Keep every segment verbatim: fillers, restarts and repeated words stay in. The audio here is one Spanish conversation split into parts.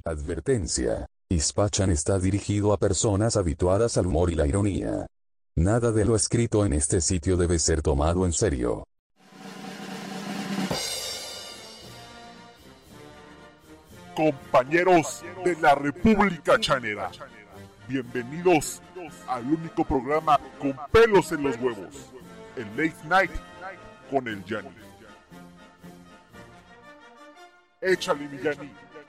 Advertencia. Ispachan está dirigido a personas habituadas al humor y la ironía. Nada de lo escrito en este sitio debe ser tomado en serio. Compañeros de la República Chanera, bienvenidos al único programa con pelos en los huevos, el Late Night con el Yanni. Échale, mi Yanni.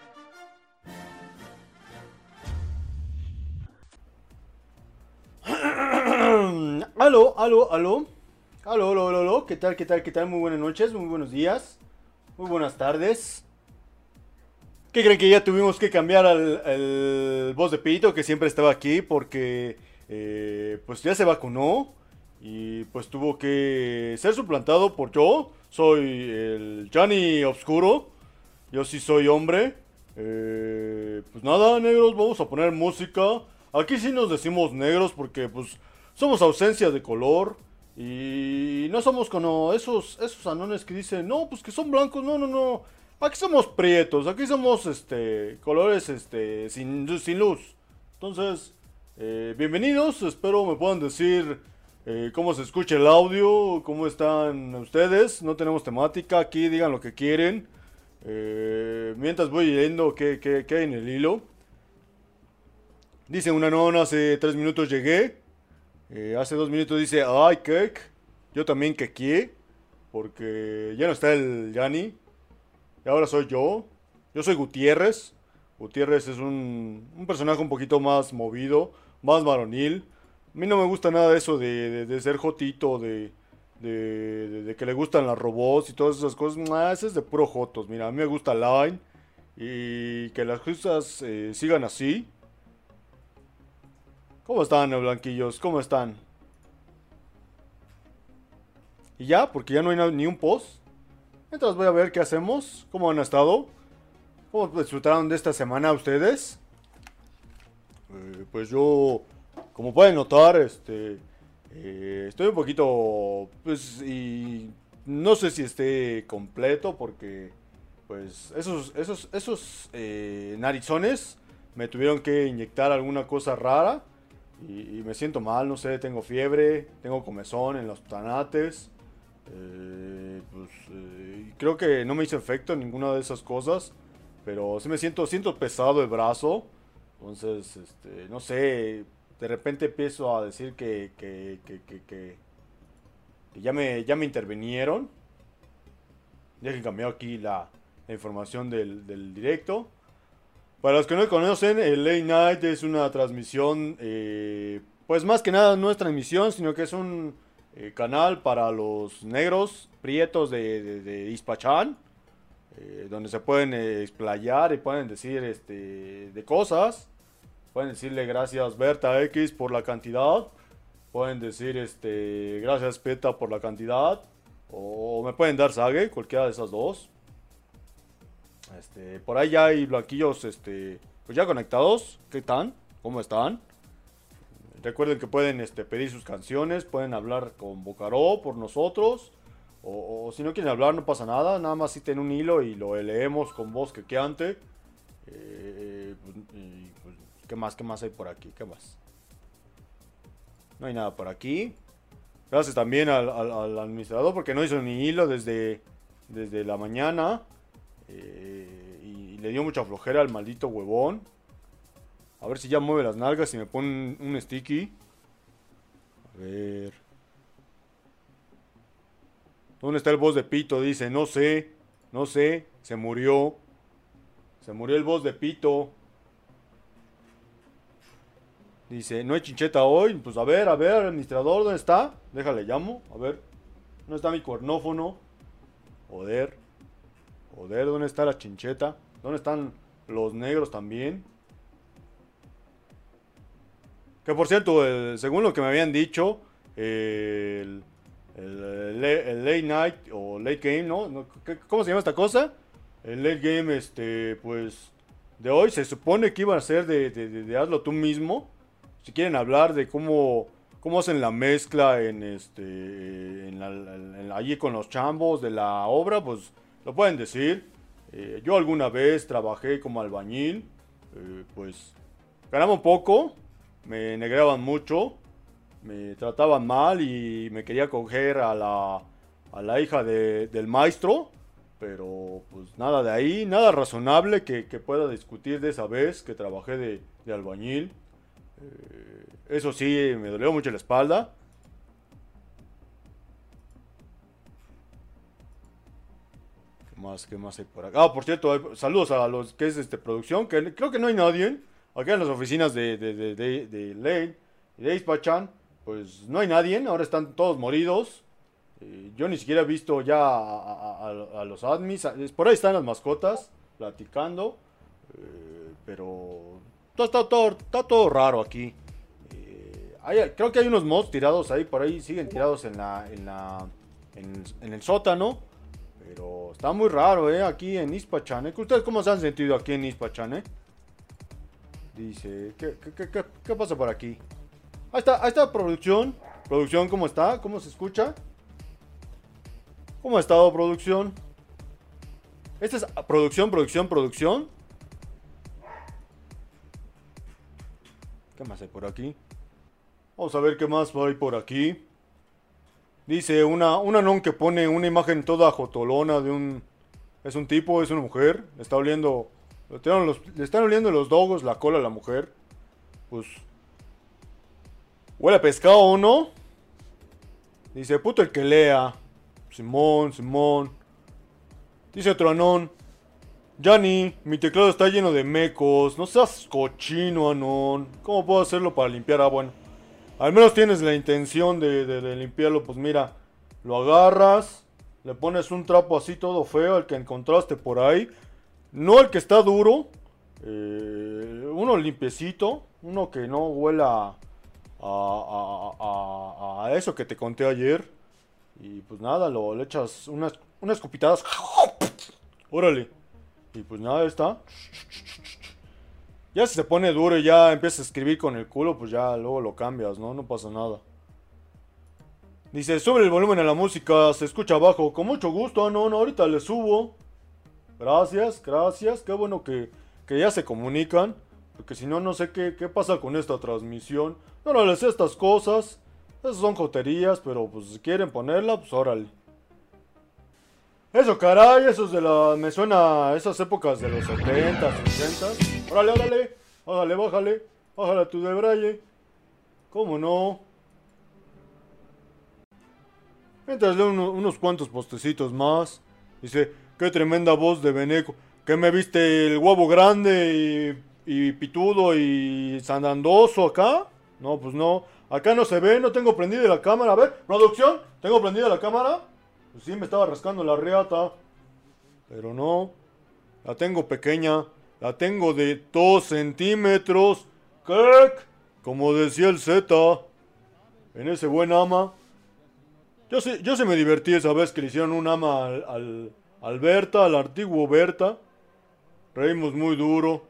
Aló, aló, aló. Aló, aló, aló, aló. ¿Qué tal, qué tal, qué tal? Muy buenas noches, muy buenos días, muy buenas tardes. ¿Qué creen que ya tuvimos que cambiar al, al voz de Pito, que siempre estaba aquí, porque eh, pues ya se vacunó y pues tuvo que ser suplantado por yo? Soy el Johnny Obscuro, yo sí soy hombre. Eh, pues nada, negros, vamos a poner música. Aquí sí nos decimos negros porque pues somos ausencia de color. Y no somos como esos, esos anones que dicen, no, pues que son blancos, no, no, no. Aquí somos prietos, aquí somos este colores este sin, sin luz. Entonces, eh, bienvenidos, espero me puedan decir eh, cómo se escucha el audio, cómo están ustedes. No tenemos temática, aquí digan lo que quieren. Eh, mientras voy leyendo qué, qué, qué hay en el hilo. Dice una nona, hace tres minutos llegué. Eh, hace dos minutos dice, ay, cake. Yo también quequé, porque ya no está el Yanni. Y ahora soy yo. Yo soy Gutiérrez. Gutiérrez es un, un personaje un poquito más movido, más varonil. A mí no me gusta nada eso de, de, de ser jotito, de, de, de, de que le gustan las robots y todas esas cosas. Ah, ese es de puro jotos. Mira, a mí me gusta Line y que las cosas eh, sigan así. ¿Cómo están, blanquillos? ¿Cómo están? Y ya, porque ya no hay na- ni un post. Entonces voy a ver qué hacemos. ¿Cómo han estado? ¿Cómo disfrutaron de esta semana ustedes? Eh, pues yo, como pueden notar, este, eh, estoy un poquito, pues, y no sé si esté completo porque, pues, esos, esos, esos eh, narizones me tuvieron que inyectar alguna cosa rara y, y me siento mal, no sé, tengo fiebre, tengo comezón en los tanates. Eh, pues, eh, creo que no me hizo efecto ninguna de esas cosas. Pero sí me siento, siento pesado el brazo. Entonces, este, no sé. De repente empiezo a decir que, que, que, que, que- que ya me, ya me intervinieron. Ya que cambió aquí la, la información del, del directo. Para los que no conocen, el Late Night es una transmisión, eh, pues más que nada no es transmisión, sino que es un eh, canal para los negros prietos de, de, de Ispachán, eh, donde se pueden eh, explayar y pueden decir este, de cosas. Pueden decirle gracias Berta X por la cantidad. Pueden decir este, gracias Peta por la cantidad. O me pueden dar Sage, cualquiera de esas dos. Este, por ahí ya hay blanquillos, este, pues ya conectados. ¿Qué tal? ¿Cómo están? Recuerden que pueden este, pedir sus canciones, pueden hablar con Bocaró por nosotros. O, o si no quieren hablar, no pasa nada. Nada más citen un hilo y lo leemos con voz quequeante. Eh, pues, y, pues, ¿qué más? ¿Qué más hay por aquí? ¿Qué más? No hay nada por aquí. Gracias también al, al, al administrador porque no hizo ni hilo desde, desde la mañana. Eh, y, y le dio mucha flojera al maldito huevón. A ver si ya mueve las nalgas y me pone un, un sticky. A ver. ¿Dónde está el boss de Pito? Dice, no sé. No sé. Se murió. Se murió el boss de Pito. Dice, no hay chincheta hoy. Pues a ver, a ver, administrador, ¿dónde está? Déjale, llamo. A ver. ¿Dónde está mi cuernófono? Joder. Joder, ¿dónde está la chincheta? ¿Dónde están los negros también? Que por cierto, el- según lo que me habían dicho, el, el- el- el late night o late game, ¿no? ¿No? ¿Qué- ¿Cómo se llama esta cosa? El late game, este, pues, de hoy se supone que iba a ser de, de- de- de hazlo tú mismo. Si quieren hablar de cómo, cómo hacen la mezcla en este, en la- en la- allí con los chambos de la obra, pues lo pueden decir. Eh, yo alguna vez trabajé como albañil. eh, pues ganaba un poco, me negraban mucho, me trataban mal y me quería coger a la, a la hija de, del maestro, pero pues nada de ahí, nada razonable que, que pueda discutir de esa vez que trabajé de, de albañil. Eh, eso sí, me dolió mucho la espalda. ¿Qué más, qué más hay por acá? Ah, por cierto, hay- saludos a los que es este, producción, que creo que no hay nadie. Acá en las oficinas de, de, de, de, de Lane y de Ispachan, pues no hay nadie, ahora están todos moridos. Eh, yo ni siquiera he visto ya a, a- a- a los admins, a- es- por ahí están las mascotas, platicando, eh, pero todo, está, todo, está todo raro aquí. Eh, hay- creo que hay unos mods tirados ahí, por ahí siguen tirados en la, en la, en, en el sótano, pero está muy raro, eh, aquí en Ispachan. ¿Eh? ¿Ustedes cómo se han sentido aquí en Ispachan, eh? Dice, ¿qué, qué, qué, qué- qué pasa por aquí? Ahí está, ahí está producción. Producción, ¿cómo está? ¿Cómo se escucha? ¿Cómo ha estado producción? Esta es ah, producción, producción, producción. ¿Qué más hay por aquí? Vamos a ver qué más hay por aquí. Dice una, una non que pone una imagen toda jotolona de un... Es un tipo, es una mujer. Le está oliendo... Le están, los, le están oliendo los dogos, la cola a la mujer. Pues... Huele a pescado, ¿o no? Dice, puto el que lea. Simón, Simón. Dice otro anón. Yanni, mi teclado está lleno de mecos. No seas cochino, anón. ¿Cómo puedo hacerlo para limpiar? Ah, bueno. Al menos tienes la intención de, de, de limpiarlo. Pues mira, lo agarras. Le pones un trapo así todo feo, el que encontraste por ahí. No el que está duro. Eh, uno limpiecito. Uno que no huela a, a, a, a, a eso que te conté ayer. Y pues nada, lo, le echas unas, unas copitadas. Órale. Y pues nada, está. Ya si se pone duro y ya empiezas a escribir con el culo, pues ya luego lo cambias, ¿no? No pasa nada. Dice, sube el volumen a la música, se escucha abajo. Con mucho gusto, ah, no, no, ahorita le subo. Gracias, gracias. Qué bueno que, que ya se comunican. Porque si no, no sé qué, qué pasa con esta transmisión. No, no les sé estas cosas. Esas son joterías, pero pues si quieren ponerla, pues órale. Eso, caray, eso es de la... Me suena a esas épocas de los setenta, sesenta. Órale, órale. Bájale, bájale. Bájale a tu debraye. ¿Cómo no? Mientras leo uno- unos cuantos postecitos más. Dice, qué tremenda voz de Beneco. ¿Qué me viste el huevo grande y, y pitudo y sandandoso acá? No, pues no. Acá no se ve, no tengo prendida la cámara. A ver, producción, ¿tengo prendida la cámara? Pues sí, me estaba rascando la riata. Pero no. La tengo pequeña. La tengo de dos centímetros. ¿Qué? Como decía el Z. En ese buen ama. Yo sí, yo sí me divertí esa vez que le hicieron un ama al, al, al Berta, al antiguo Berta. Reímos muy duro.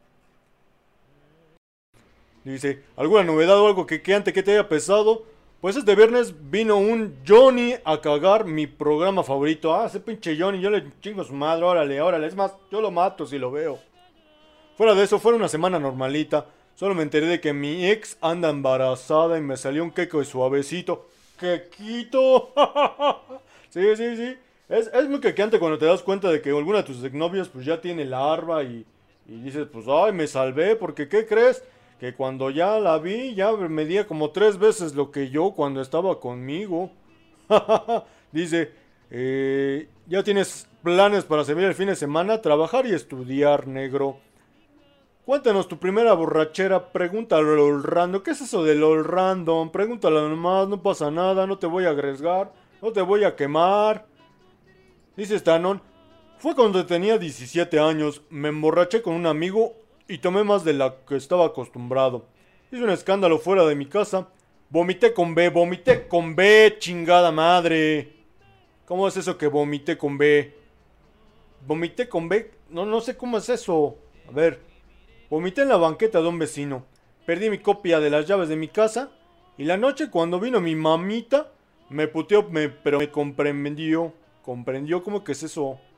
Dice, ¿alguna novedad o algo que, que antes que te haya pesado? Pues este viernes vino un Johnny a cagar mi programa favorito. Ah, ese pinche Johnny, yo le chingo su madre, órale, órale. Es más, yo lo mato si lo veo. Fuera de eso, fue una semana normalita. Solo me enteré de que mi ex anda embarazada y me salió un queco de suavecito. ¡Quequito! Sí, sí, sí. Es, es muy quequeante cuando te das cuenta de que alguna de tus exnovias pues ya tiene larva y, y dices, pues, ay, me salvé, porque ¿qué crees? Que cuando ya la vi, ya medía como tres veces lo que yo cuando estaba conmigo. Dice, eh, ¿ya tienes planes para servir el fin de semana? Trabajar y estudiar, negro. Cuéntanos tu primera borrachera, pregúntale al random. ¿Qué es eso del all random? Pregúntale nomás, no pasa nada, no te voy a arriesgar, no te voy a quemar. Dice Stanon, fue cuando tenía diecisiete años, me emborraché con un amigo y tomé más de la que estaba acostumbrado. Hice un escándalo fuera de mi casa. Vomité con B, vomité con B, chingada madre. ¿Cómo es eso que vomité con B? Vomité con B, no, no sé cómo es eso. A ver, vomité en la banqueta de un vecino. Perdí mi copia de las llaves de mi casa. Y la noche cuando vino mi mamita, me puteó, me, pero me comprendió. ¿Comprendió cómo que es eso?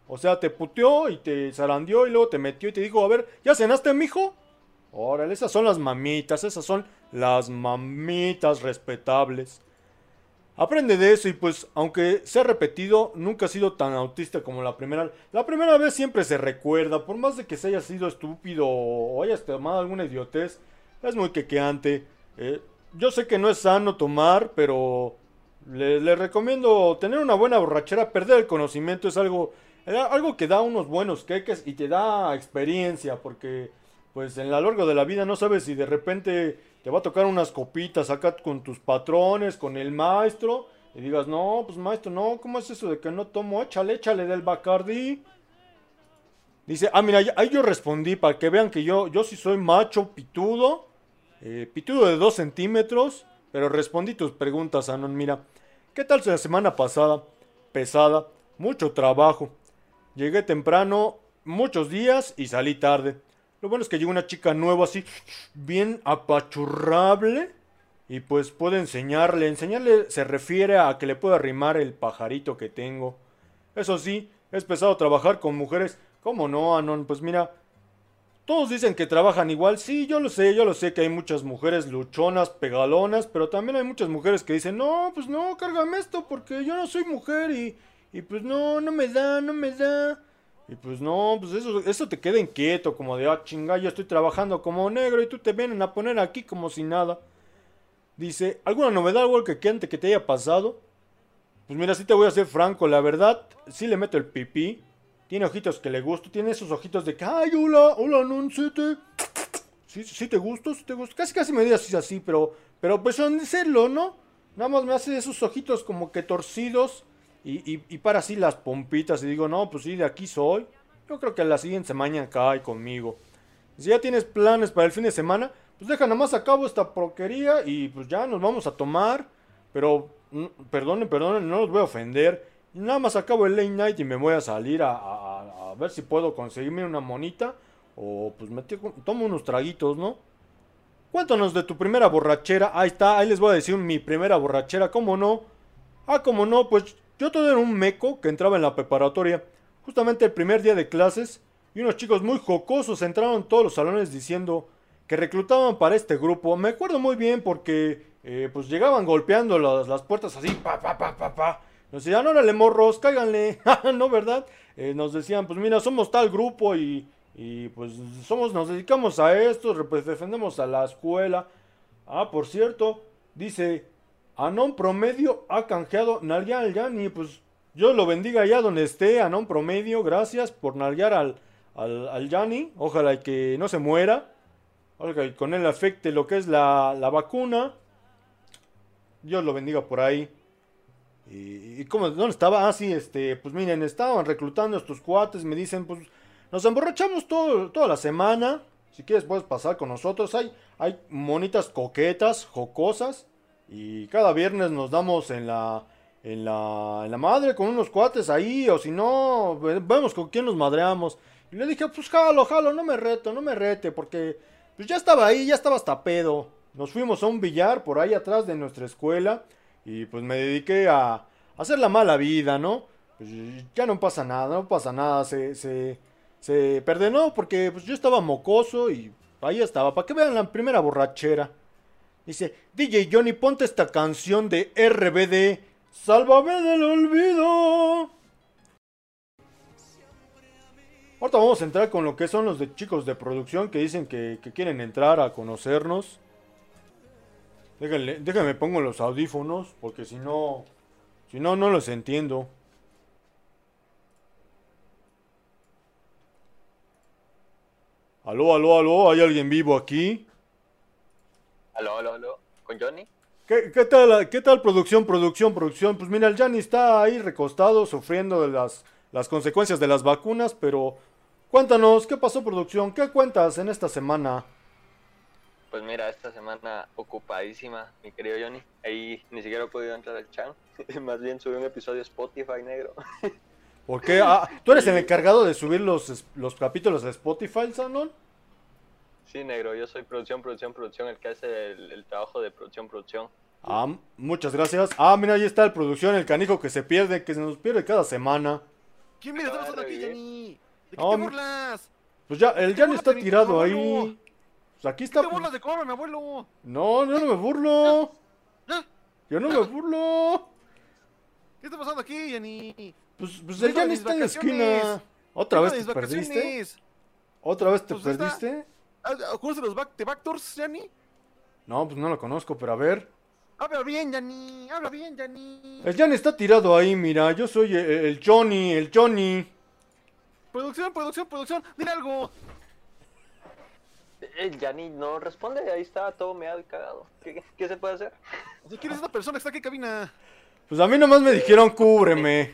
O sea, te puteó y te zarandeó y luego te metió y te dijo, a ver, ¿ya cenaste, mijo? Órale, esas son las mamitas, esas son las mamitas respetables. Aprende de eso y pues, aunque sea repetido, nunca ha sido tan autista como la primera. La primera vez siempre se recuerda, por más de que se haya sido estúpido o hayas tomado alguna idiotez, es muy quequeante. Eh, yo sé que no es sano tomar, pero le, le recomiendo tener una buena borrachera. Perder el conocimiento es algo, eh, algo que da unos buenos queques y te da experiencia, porque pues en lo largo de la vida no sabes si de repente te va a tocar unas copitas acá con tus patrones, con el maestro, y digas, no, pues maestro, no, ¿cómo es eso de que no tomo? Échale, échale del Bacardí. Dice, ah, mira, ahí yo respondí para que vean que yo, yo sí soy macho pitudo, eh, pitudo de dos centímetros, pero respondí tus preguntas, Anon. Mira, ¿qué tal la semana pasada? Pesada, mucho trabajo. Llegué temprano, muchos días y salí tarde. Lo bueno es que llegó una chica nueva así, bien apachurrable. Y pues puedo enseñarle. Enseñarle se refiere a que le puedo arrimar el pajarito que tengo. Eso sí, es pesado trabajar con mujeres. ¿Cómo no, Anon? Pues mira, todos dicen que trabajan igual. Sí, yo lo sé, yo lo sé que hay muchas mujeres luchonas, pegalonas. Pero también hay muchas mujeres que dicen, no, pues no, cárgame esto porque yo no soy mujer y, y pues no, no me da, no me da. Y pues no, pues eso, eso te queda inquieto, como de, ah, chinga, yo estoy trabajando como negro y tú te vienen a poner aquí como si nada. Dice, ¿alguna novedad, algo que quente que te haya pasado? Pues mira, sí te voy a ser franco, la verdad, sí le meto el pipí. Tiene ojitos que le gusto, tiene esos ojitos de que, ay, hola, hola, noncete. Sí, sí te gusto, sí te gusto. Casi, casi me digas así, pero, pero pues son de serlo, ¿no? Nada más me hace esos ojitos como que torcidos. Y, y, y para así las pompitas y digo, no, pues sí, de aquí soy. Yo creo que la siguiente semana cae conmigo. Si ya tienes planes para el fin de semana, pues deja nada más a cabo esta porquería y pues ya nos vamos a tomar. Pero, mm, perdonen, perdonen, no los voy a ofender. Nada más acabo el late night y me voy a salir a, a, a ver si puedo conseguirme una monita. O pues me tiro- tomo unos traguitos, ¿no? Cuéntanos de tu primera borrachera. Ahí está, ahí les voy a decir mi primera borrachera, ¿cómo no? Ah, como no, pues yo todo era un meco que entraba en la preparatoria, justamente el primer día de clases, y unos chicos muy jocosos entraron en todos los salones diciendo que reclutaban para este grupo. Me acuerdo muy bien porque eh, pues llegaban golpeando las, las puertas así, pa, pa, pa, pa, pa. Nos decían, órale morros, cáiganle, ¿no, verdad? Eh, nos decían, pues mira, somos tal grupo y, y pues somos, nos dedicamos a esto, rep- defendemos a la escuela. Ah, por cierto, dice... Anon Promedio ha canjeado nalguear al Yanni. Pues yo lo bendiga allá donde esté. Anon Promedio, gracias por nalguear al, al, al Yanni. Ojalá y que no se muera. Ojalá y con él afecte lo que es la, la vacuna. Dios lo bendiga por ahí. ¿Y, y cómo, dónde estaba? Ah, sí, este, pues miren, estaban reclutando a estos cuates. Me dicen, pues nos emborrachamos todo, toda la semana. Si quieres puedes pasar con nosotros. Hay, hay monitas coquetas, jocosas. Y cada viernes nos damos en la, en la, en la madre con unos cuates ahí, o si no, ve- vemos con quién nos madreamos. Y le dije, pues jalo, jalo, no me reto, no me rete, porque pues ya estaba ahí, ya estaba hasta pedo. Nos fuimos a un billar por ahí atrás de nuestra escuela y pues me dediqué a, a hacer la mala vida, ¿no? Pues ya no pasa nada, no pasa nada, se, se, se perdonó porque pues yo estaba mocoso y ahí estaba, para que vean la primera borrachera. Dice, D J Johnny, ponte esta canción de R B D. Sálvame del olvido. Ahorita vamos a entrar con lo que son los de chicos de producción que dicen que, que quieren entrar a conocernos. Déjenle, déjenme pongo los audífonos porque si no, si no, no los entiendo. Aló, aló, aló, ¿hay alguien vivo aquí? Aló, aló, aló, ¿con Johnny? ¿Qué, qué tal, qué tal producción, producción, producción? Pues mira, el Gianni está ahí recostado, sufriendo de las, las consecuencias de las vacunas, pero cuéntanos, ¿qué pasó producción? ¿Qué cuentas en esta semana? Pues mira, esta semana ocupadísima, mi querido Johnny. Ahí ni siquiera he podido entrar al chat. Más bien subí un episodio de Spotify, negro. ¿Por qué? Ah, ¿tú eres el encargado de subir los, los capítulos de Spotify, Sanon? Sí, negro, yo soy producción, producción, producción, el que hace el, el trabajo de producción, producción. Ah, muchas gracias. Ah, mira, ahí está el producción, el canijo que se pierde, que se nos pierde cada semana. ¿Quién me está Acaba de pasando aquí, revivir. Yanni? ¿De qué No, te mi- burlas? Pues ya, el ¿Qué Jan burlas está de mi tirado abuelo? ahí. Pues aquí ¿Qué está. te pues- burlas de cobra, mi abuelo? No, yo no me burlo. ¿Ah? Yo no me burlo. ¿Qué está pasando aquí, Yanni? Pues, pues Vengo el de Jan mis está en la vacaciones. esquina. ¿Otra Vengo vez de te mis perdiste? vacaciones. ¿Otra vez te Pues ahí está. perdiste? ¿Conoces los back, de Backdoors, Yanni? No, pues no lo conozco, pero a ver. Habla bien, Yanni. Habla bien, Yanni. El Jan está tirado ahí, mira. Yo soy el, el Johnny, el Johnny. Producción, producción, producción. Dile algo. El Yanni no responde, ahí está todo meado y cagado. ¿Qué, qué, qué se puede hacer? Si quieres esa persona que está aquí en cabina. Pues a mí nomás me dijeron cúbreme.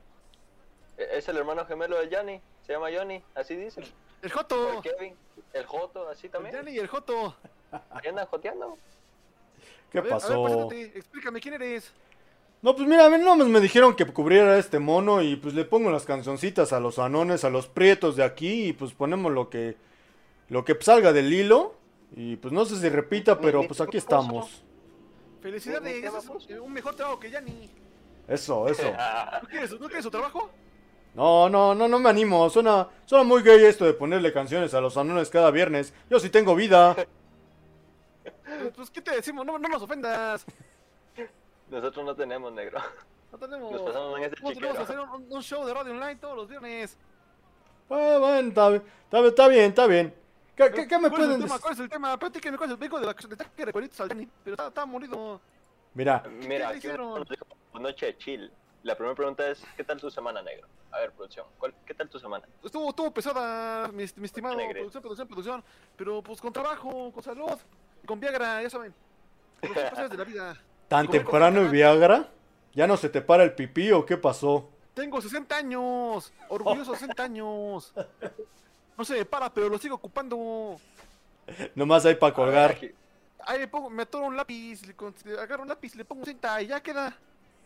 E- Es el hermano gemelo de Yanni, se llama Johnny, así dicen. El O Joto. el Kevin, el Joto, así El también. Yanni y el Joto. Ahí andan joteando. ¿Qué A ver, A pasó? ver, preséntate. Explícame quién eres. No, pues mira, a mí nomás me dijeron que cubriera este mono y pues le pongo las cancioncitas a los anones, a los prietos de aquí y pues ponemos lo que lo que salga del hilo y pues no sé si repita, pero pues aquí estamos. Felicidades. ¿Qué- qué Ese es vamos? un, un mejor trabajo que Yanni. Eso, eso. ¿No quieres, ¿No quieres su trabajo? No, no, no, no me animo. Suena, suena muy gay esto de ponerle canciones a los anones cada viernes. Yo sí tengo vida. Pues, pues, ¿qué te decimos? No, no nos ofendas. Nosotros no tenemos negro. No tenemos. Nos pasamos en este Nosotros tenemos que chiquero. hacer un, un show de radio online todos los viernes. Bueno, bueno, está bien, está bien, está bien, está bien. ¿Qué, qué, qué me ¿Cuál es pueden el tema? decir? ¿Cuál es el tema? Platíquenme cuál es el vengo de la de ataque de recuerditos al Yanni, pero está, está molido. Mira, Mira, ¿Qué le aquí hicieron? nos dijo, noche de chill. La primera pregunta es, ¿qué tal tu semana, negro? A ver, producción, ¿cuál- ¿qué tal tu semana? Estuvo, estuvo pesada, mi, mi estimado. Negre. Producción, producción, producción. Pero pues con trabajo, con salud, con Viagra, ya saben. Los placeres de la vida. ¿tan Comer temprano el coca. Viagra? ¿Ya no se te para el pipí o qué pasó? Tengo sesenta años. Orgulloso sesenta años. No se me para, pero lo sigo ocupando. Nomás hay para colgar. Aquí- Ahí le pongo, me atoro un lápiz, le, con- le agarro un lápiz, le pongo un cinta y ya queda.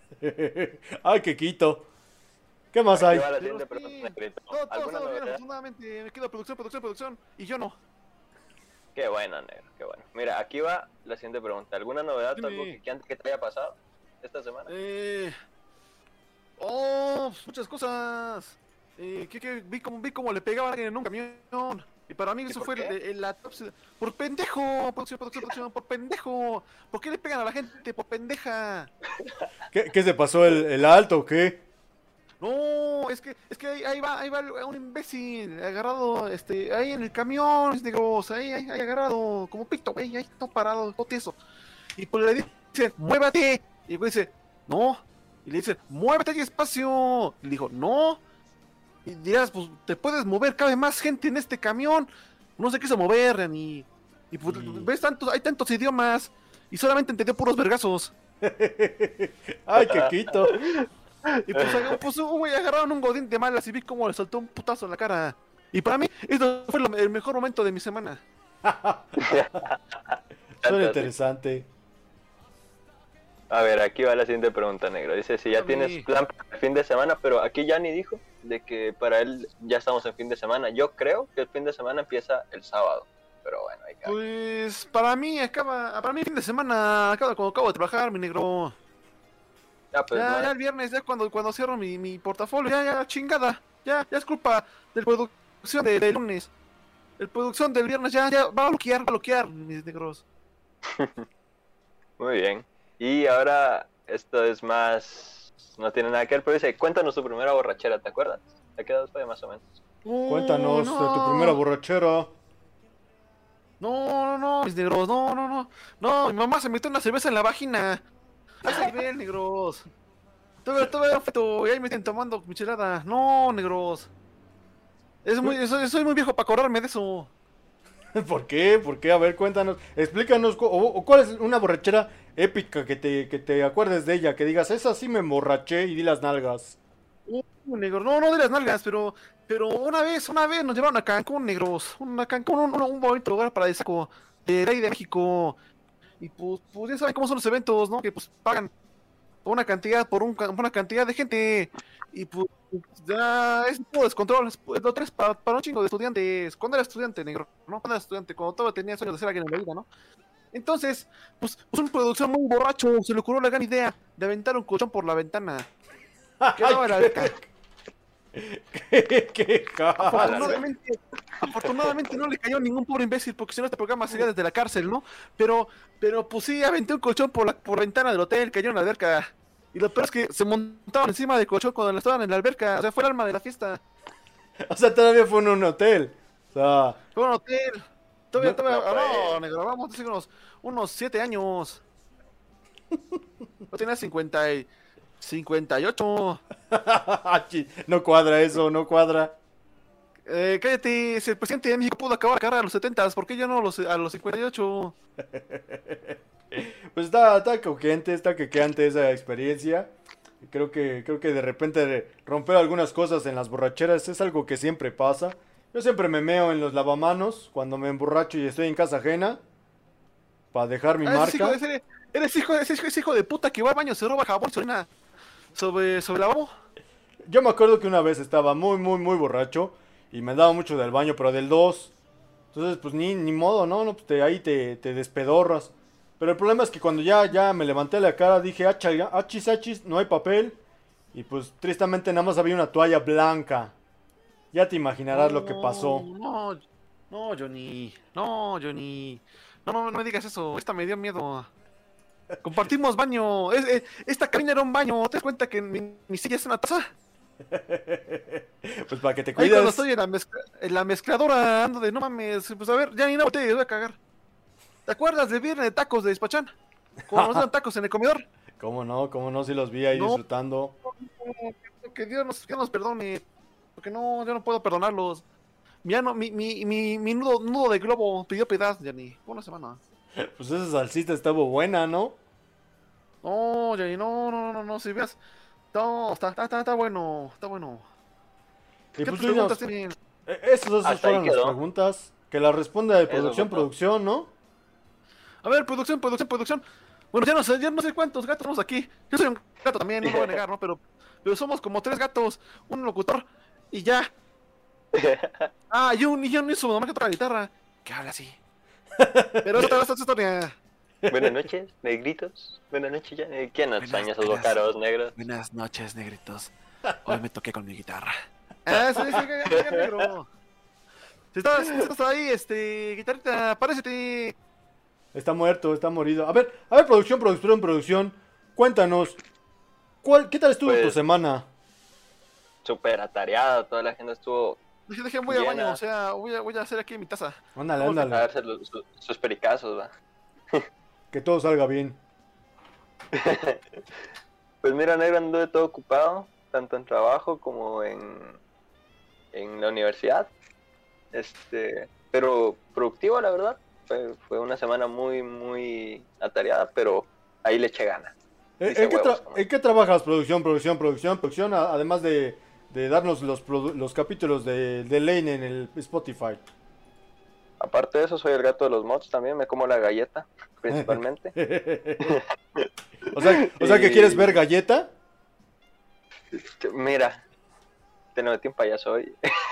Ay, qué quito. ¿Qué más aquí hay? va la Pero siguiente sí, pregunta, negrito. todo, todo ¿Alguna está bien, novedad? afortunadamente. Me quedo producción, producción, producción. Y yo no. Qué bueno, negro, qué bueno. Mira, aquí va la siguiente pregunta. ¿Alguna novedad, Dime. algo que, que antes que te haya pasado esta semana? Eh. Oh, pues, muchas cosas. Eh, que, que vi como vi como le pegaba a alguien en un camión. Y para mí eso por fue qué? el- el- la top- por pendejo, producción, producción, producción, por pendejo. ¿Por qué le pegan a la gente por pendeja? ¿Qué, qué se pasó? ¿El, el alto o qué? No, es que es que ahí, ahí va, ahí va un imbécil agarrado, este, ahí en el camión, negros, ahí, ahí, ahí agarrado, como pito, güey, ahí todo parado, todo tieso. Y pues le dice, muévate. Y el güey dice, no. Y le dice, muévete aquí espacio. Y le dijo, no. Y dirás, pues te puedes mover, cabe más gente en este camión. No se quiso mover, ni. Y pues Y- ves tantos, hay tantos idiomas. Y solamente entendió puros vergazos. Ay, qué quito. Y pues, agarró- pues un güey agarraron un godín de malas y vi cómo le soltó un putazo en la cara. Y para mí, esto fue lo- el mejor momento de mi semana. Suena interesante. A ver, aquí va la siguiente pregunta, negro. Dice si ya Dígame. tienes plan para el fin de semana, pero aquí Yanni dijo de que para él ya estamos en fin de semana. Yo creo que el fin de semana empieza el sábado, pero bueno, ahí cabe. Pues para mí acaba, para mí fin de semana acaba cuando acabo de trabajar, mi negro. Ah, pues ya, no, ya el viernes, ya cuando, cuando cierro mi, mi portafolio, ya, ya, chingada. Ya, ya es culpa de la producción de- del lunes. El producción del viernes ya, ya va a bloquear, va a bloquear, mis negros. muy bien. Y ahora esto es más, no tiene nada que ver, pero dice, cuéntanos tu primera borrachera, ¿te acuerdas? ¿Te quedas fue más o menos? Uh, Cuéntanos de tu no. primera borrachera. No, no, no, mis negros, no, no, no. No, mi mamá se metió una cerveza en la vagina. A ese nivel, negros. Todavía, todavía feto, y ahí me están tomando michelada. No, negros. Es muy, soy, soy muy viejo para acordarme de eso. ¿Por qué? ¿Por qué? A ver, cuéntanos. Explícanos. cu- O, o cuál es una borrachera épica que te, que te acuerdes de ella. Que digas, esa sí me emborraché y di las nalgas. Uh, negro, no, no de las nalgas, pero, pero una vez, una vez nos llevaron a Cancún, negros. Una Cancún, un, un, un bonito lugar para saco de ahí de México. Y pues, pues ya saben cómo son los eventos, ¿no? Que pues pagan por una cantidad, por, un, ca- por una cantidad de gente. Y pues ya es todo descontrol. Es, lo tres para, para un chingo de estudiantes. Cuando era estudiante, negro, ¿no? Cuando era estudiante, cuando todavía tenía sueños de ser alguien en la vida, ¿no? Entonces, pues, pues una producción muy borracho, se le ocurrió la gran idea de aventar un colchón por la ventana. Quedaba en la alberca. ¿Qué, qué jala? Afortunadamente, afortunadamente no le cayó ningún pobre imbécil, porque si no este programa sería desde la cárcel, ¿no? Pero, pero pues sí, aventé un colchón por la, por la ventana del hotel, cayó en la alberca. Y lo peor es que se montaban encima del colchón cuando estaban en la alberca. O sea, fue el alma de la fiesta. O sea, todavía fue en un hotel. O sea, Fue un hotel. Todavía, No, todavía, no, ah, pues. no, negro, vamos a decir unos, unos siete años. No tenía cincuenta y, cincuenta y ocho. chi- no cuadra eso, no cuadra. Eh, cállate, si el presidente de México pudo acabar la carrera a los setenta, ¿por qué yo no a los, a los cincuenta y ocho? Pues está, está coquente, está quequeante esa experiencia. Creo que, creo que de repente romper algunas cosas en las borracheras es algo que siempre pasa. Yo siempre me meo en los lavamanos cuando me emborracho y estoy en casa ajena. Para dejar mi Ah, ese hijo, marca. ese- eres hijo, ese hijo, ese hijo de puta que va al baño, se roba jabón, se orina sobre, sobre el lavabo. Yo me acuerdo que una vez estaba muy, muy, muy borracho. Y me daba mucho del baño, pero del dos. Entonces, pues ni, ni modo, ¿no? no pues te, ahí te, te despedorras. Pero el problema es que cuando ya, ya me levanté la cara, dije, "Acha- achis, achis, no hay papel. Y pues tristemente nada más había una toalla blanca. Ya te imaginarás lo que pasó. No, no, Johnny, no, Johnny. No, no, no me digas eso, esta me dio miedo. Compartimos baño, es- es- esta cabina era un baño, ¿te das cuenta que mi, mi silla es una taza? Pues para que te Ahí cuando cuides. estoy en la, mezcla- en la mezcladora ando de no mames, pues a ver, ya ni una botella, voy a cagar. ¿Te acuerdas del viernes de tacos de Despachán? Cuando nos dan tacos en el comedor. ¿Cómo no? ¿Cómo no? Si los vi ahí No. disfrutando. Que Dios nos, Dios nos perdone, porque no, yo no puedo perdonarlos. Mi, ano- mi, mi, mi, mi nudo, nudo de globo pidió piedad, Jenny, por una semana. Pues esa salsita estaba buena, ¿no? No, Jenny, no, no, no, no, si veas. No, está, está, está, está bueno, está bueno. Y ¿Qué pues tus preguntas dinos, tienen? eh, esas esas Hasta ahí fueron las quedó. preguntas. Que las responda de Eso producción, fue todo. producción, ¿no? A ver, producción, producción, producción. Bueno, ya no sé, ya no sé cuántos gatos somos aquí. Yo soy un gato también, no lo voy a negar, ¿no? Pero, pero somos como tres gatos, un locutor y ya. Ah, y un, y un y su mamá que toca la guitarra, que habla así. Pero esta es otra historia. Buenas noches, negritos. Buenas noches ya. Eh, ¿Quién nos Buenas, extraña esos buenas. bocaros negros? Buenas noches, negritos. Hoy me toqué con mi guitarra. Ah, sí, sí, sí, sí, negro. Si estás, si estás ahí, este, guitarrita, apárece. Está muerto, está morido. A ver, a ver, producción, producción, producción. Cuéntanos. ¿Cuál, ¿Qué tal estuvo tu Pues- semana? Súper atareada, toda la gente estuvo Deje, deje, voy al baño, Llena. o sea, voy a, voy a hacer aquí mi taza. Ándale, Vamos a ándale. darse los- su- sus pericazos, va. Que todo salga bien. Pues mira, negro, anduve todo ocupado, tanto en trabajo como en, en la universidad. Este, pero productivo, la verdad. Fue, fue una semana muy, muy atareada, pero ahí le eché gana. ¿En, Dice en qué, huevos, tra- como- en qué trabajas? Producción, producción, producción, producción. a- Además de, de darnos los, produ- los capítulos de, de Lane en el Spotify. Aparte de eso, soy el gato de los mods también, me como la galleta, principalmente. o sea, o sea que Y- quieres ver galleta. Este, Mira, te lo metí un payaso hoy.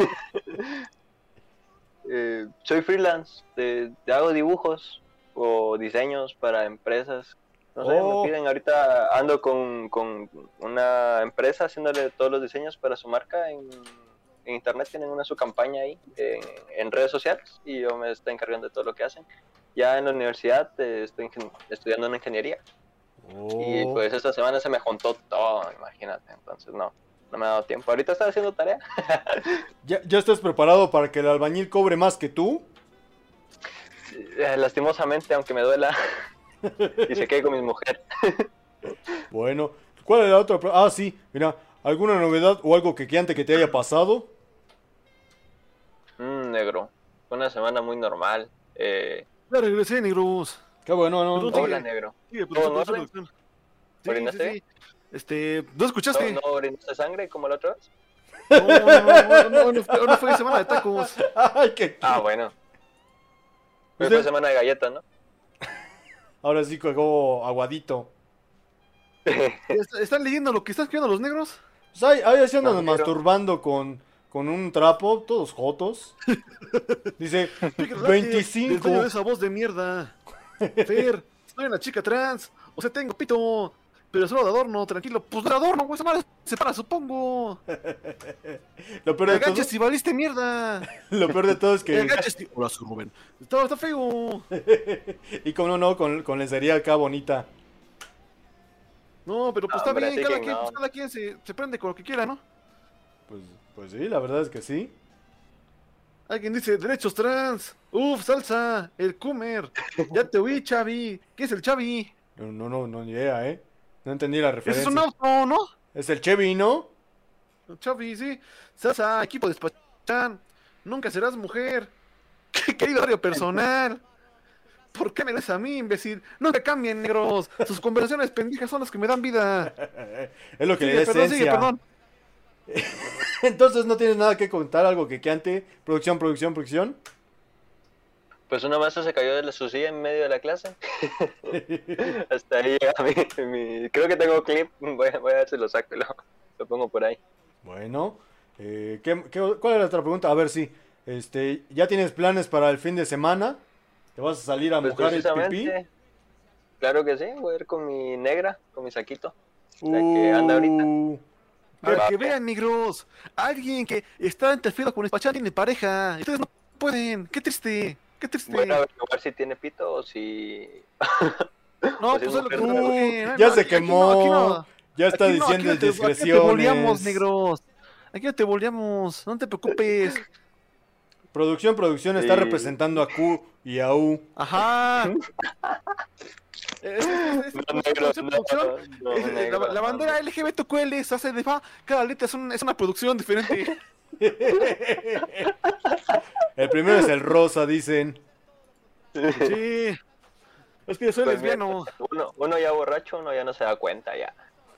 Eh, soy freelance, de, de hago dibujos o diseños para empresas. No sé, Oh. me piden, ahorita ando con, con una empresa haciéndole todos los diseños para su marca en, en internet, tienen una su campaña ahí en, en redes sociales y yo me estoy encargando de todo lo que hacen. Ya en la universidad eh, estoy ingen- estudiando una ingeniería. Y Oh. pues esta semana se me juntó todo, imagínate, entonces no, no me ha dado tiempo. Ahorita estaba haciendo tarea. ¿Ya, ¿Ya estás preparado para que el albañil cobre más que tú? Eh, lastimosamente, aunque me duela, y se quede con mi mujer. Bueno, ¿cuál es la otra? pre- Ah, sí, mira, ¿alguna novedad o algo quequeante que te haya pasado? Mm, negro, fue una semana muy normal. Eh, Ya regresé, negros. Qué bueno, ¿no? Perdón, no- hola, negro. Sigue, ¿Todo en producción, orden? producción. Sí, sí, ¿Orinaste? sí. Este, ¿no ¿No, escuchaste? no orinaste sangre como la otra vez? No, no, no, no, no, no fue, no fue semana de tacos. Ay, qué... Ah, bueno. Pues ¿Usted? fue semana de galletas, ¿no? Ahora sí juego aguadito. ¿Est- ¿Están leyendo lo que están escribiendo los negros? Pues ahí, ahí se andan No, pero- masturbando con, con un trapo, todos jotos. Dice, Fíjate, veinticinco. les doy esa voz de mierda. Fer, soy una chica trans. O sea, tengo pito. pero solo de adorno, tranquilo. Pues de adorno, güey, esa madre se para, supongo. Lo peor Te de todo, agaches y valiste mierda. lo peor de todo es Te que... agaches y... Hola, soy Rubén. Está, está feo. Y como no, no, con, con lencería acá bonita. No, pero pues No, está hombre, bien, sí cada que quien, no. pues, cada quien se, se prende con lo que quiera, ¿no? Pues, pues sí, la verdad es que sí. Alguien dice, derechos trans. Uf, salsa, el Coomer. Ya te oí, Chavi. ¿Qué es el Chavi? No, no, no, no idea, ¿eh? No entendí la Ese referencia. es un auto, ¿no? Es el Chevy, ¿no? Chavi, sí. Salsa, equipo despachan. Nunca serás mujer. Querido horario personal. ¿Por qué me des a mí, imbécil? No te cambien, negros. Sus conversaciones pendejas son las que me dan vida. Es lo que le Sigue, da perdón, sigue, esencia. perdón. Entonces no tienes nada que contar, algo que cante. Producción, producción, producción. Pues una maestra se cayó de la- su silla en medio de la clase. Hasta ahí llega mi, mi- Creo que tengo clip. Voy, a- voy a ver si lo saco y lo, lo pongo por ahí. Bueno, eh, ¿qué- qué- cuál era la otra pregunta? A ver si, este, ¿ya tienes planes para el fin de semana? ¿Te vas a salir a Pues mojar el pipí? precisamente, claro que sí, voy a ir con mi negra, con mi saquito. La que anda ahorita. Uh, Para Ah, que ok. vean, negros. Alguien que está interferido con despachar tiene pareja. Ustedes no pueden. Qué triste. Qué triste. Voy a averiguar si tiene pito o si. No, pues pues es es lo que mujer, no, ¿no? porque- ya no, se aquí- aquí no, aquí quemó. no. Ya está Aquí no, diciendo aquí no te- Aquí no te indiscreciones. boleamos, negros. Aquí no te boleamos. No te preocupes. Producción, producción está Sí. representando a Q y a U. Ajá. Eh, es- es- es- No, es- negro, es- no, producción, no, eh, negro, la, la no. bandera L G B T Q L se hace de fa, cada letra es, un- es una producción diferente. El primero es el rosa, dicen. Sí. Es que yo soy Pues mira, lesbiano. uno, uno ya borracho, uno ya no se da cuenta ya.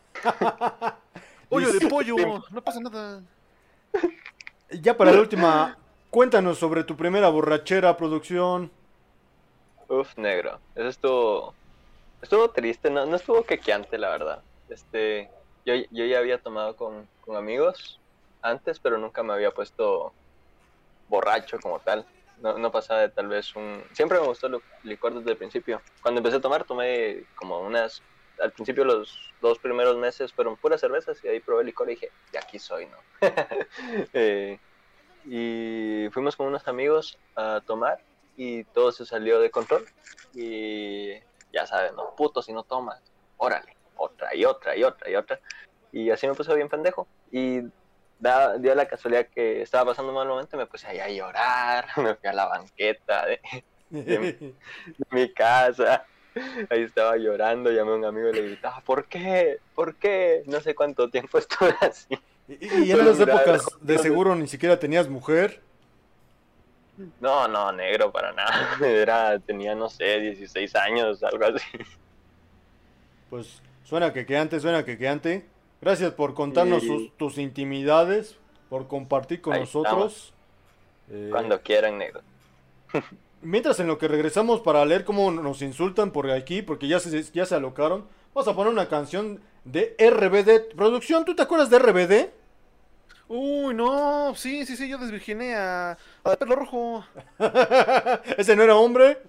Pollo de Dice- pollo, no pasa nada. Ya para la última, cuéntanos sobre tu primera borrachera, producción. Uf, negro. Eso estuvo. Estuvo triste, no, no estuvo quequeante, la verdad. Este. Yo, yo ya había tomado con, con amigos antes, pero nunca me había puesto borracho como tal. No, no pasaba de tal vez un... Siempre me gustó el licor desde el principio. Cuando empecé a tomar, tomé como unas... Al principio los dos primeros meses fueron puras cervezas y ahí probé licor y dije, de aquí soy, ¿no? Eh, y fuimos con unos amigos a tomar y todo se salió de control. Y ya sabes, ¿no? Puto si no tomas, órale, otra y otra y otra y otra. Y así me puse bien pendejo. Y da, dio la casualidad que estaba pasando un mal momento y me puse ahí a llorar. Me fui a la banqueta de, de mi casa. Ahí estaba llorando, llamé a un amigo y le gritaba, ¿por qué? ¿Por qué? No sé cuánto tiempo estuve así. Y, y en Pero esas mira, épocas no, de no, seguro ni siquiera tenías mujer. No, no, negro, para nada. Era, tenía, no sé, dieciséis años, algo así. Pues suena que queante, suena que queante. Gracias por contarnos Y- sus- tus intimidades, por compartir con Ahí nosotros. Eh, Cuando quieran, negro. Mientras en lo que regresamos para leer cómo nos insultan por aquí, porque ya se, ya se alocaron, vamos a poner una canción de R B D. Producción, ¿tú te acuerdas de R B D? Uy, no, sí, sí, sí, yo desvirginé a, a Pelo Rojo. ¿Ese no era hombre?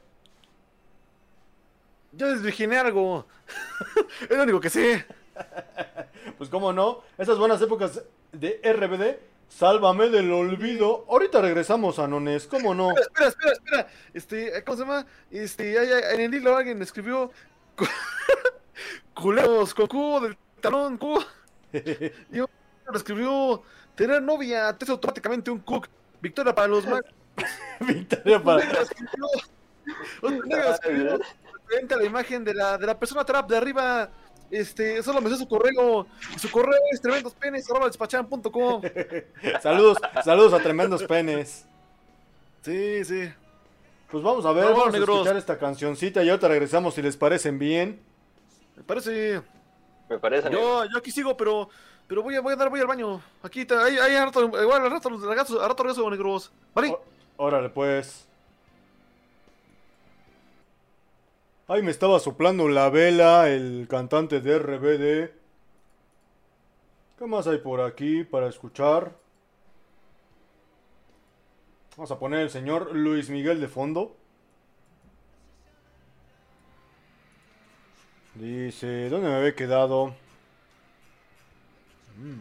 Yo desvirginé algo. Es lo único que sé. Pues cómo no, esas buenas épocas de R B D, sálvame del olvido. Ahorita regresamos a Nones, cómo no. Espera, espera, espera. Este, ¿cómo se llama? Este, ay, ay, en el hilo alguien escribió cu- culeros con Q del talón, Q. Y otro escribió tener novia, te es automáticamente un cook. Victoria para los más. Victoria para... Otro negro escribió referente a la imagen de la, de la persona trap de arriba. Este, solo me sé su correo. Y su correo es tremendospenes arroba despachan punto com. Saludos, saludos a tremendos penes. Sí, sí. Pues vamos a ver, No, vamos negros. a escuchar esta cancioncita y ahorita regresamos si les parecen bien. Me parece. Me parece, negro. Yo, yo aquí sigo, pero pero voy a, voy a dar, voy al baño. Aquí está, ahí, ahí, al rato, igual al rato, al rato, al rato regreso, negros. ¿Vale? Ó- Órale pues. Ay, me estaba soplando la vela el cantante de R B D. ¿Qué más hay por aquí para escuchar? Vamos a poner el señor Luis Miguel de fondo. Dice, ¿dónde me había quedado? Mm.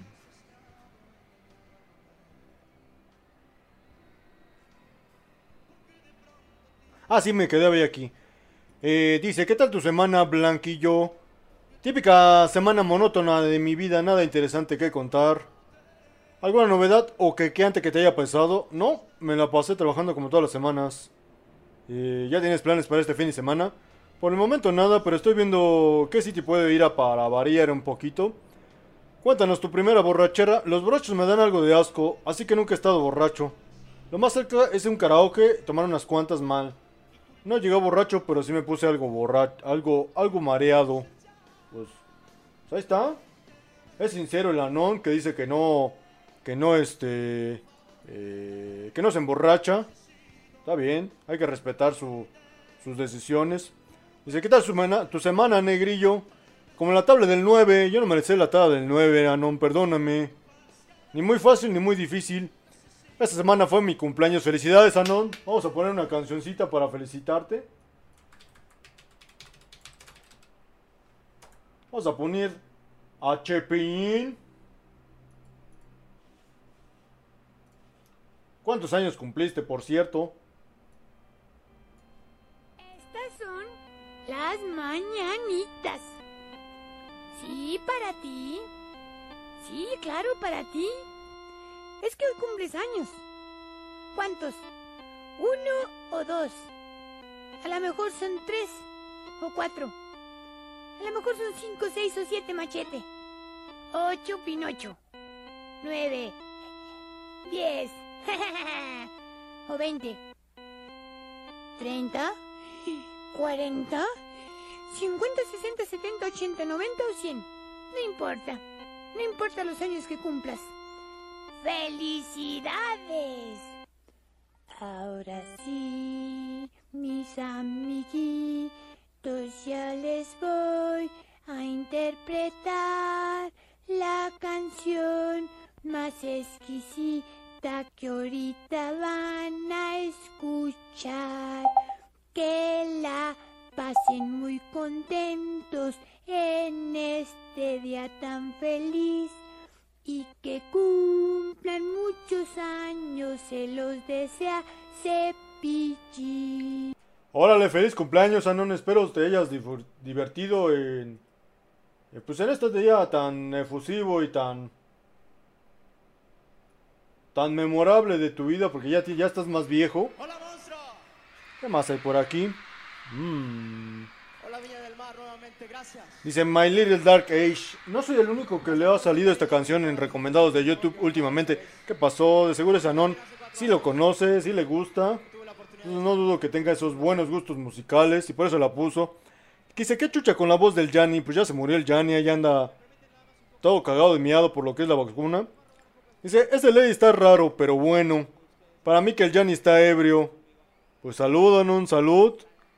Ah, sí, me quedé hoy aquí. Eh, dice, ¿qué tal tu semana, Blanquillo? Típica semana monótona de mi vida, nada interesante que contar. ¿Alguna novedad o que antes que te haya pasado? No, me la pasé trabajando como todas las semanas. Eh, ¿Ya tienes planes para este fin de semana? Por el momento nada, pero estoy viendo qué sitio puedo ir a para variar un poquito. Cuéntanos tu primera borrachera. Los borrachos me dan algo de asco, así que nunca he estado borracho. Lo más cerca es un karaoke, tomar unas cuantas mal. No llegué borracho, pero sí me puse algo borracho, algo, algo mareado. Pues, pues ahí está. Es sincero el Anón que dice que no, que no este, eh, que no se emborracha. Está bien, hay que respetar su, sus decisiones. Dice, ¿qué tal su semana, tu semana, negrillo? Como la tabla del nueve, yo no merecé la tabla del nueve, Anón, perdóname. Ni muy fácil ni muy difícil. Esta semana fue mi cumpleaños. Felicidades, Anón. Vamos a poner una cancioncita para felicitarte. Vamos a poner a Chepin. ¿Cuántos años cumpliste, por cierto? Estas son las mañanitas. Sí, para ti. Sí, claro, para ti. Es que hoy cumples años. ¿Cuántos? ¿Uno o dos? A lo mejor son tres o cuatro. A lo mejor son cinco, seis o siete, Machete. Ocho, Pinocho. Nueve. Diez. O veinte. Treinta. Cuarenta. Cincuenta, sesenta, setenta, ochenta, noventa o cien. No importa. No importa los años que cumplas. ¡Felicidades! Ahora sí, mis amiguitos, ya les voy a interpretar la canción más exquisita que ahorita van a escuchar. Que la pasen muy contentos en este día tan feliz. Y que cumplan muchos años, se los desea Cepillín. Órale, feliz cumpleaños, Anón. Espero te hayas difur- divertido en... eh, Pues en este día tan efusivo y tan... Tan memorable de tu vida, porque ya, ti- ya estás más viejo. ¡Hola, monstruo! ¿Qué más hay por aquí? Mmm... Hola, Viña del Mar, nuevamente, gracias. Dice My Little Dark Age. No soy el único que le ha salido esta canción en recomendados de YouTube últimamente. ¿Qué pasó? De seguro es Anón. Sí lo conoce, sí le gusta. No dudo que tenga esos buenos gustos musicales y por eso la puso. Dice, ¿qué chucha con la voz del Yanni? Pues ya se murió el Yanni, ya anda todo cagado de miado por lo que es la vacuna. Dice, ese ley está raro, pero bueno. Para mí que el Yanni está ebrio. Pues salud, Anón, salud.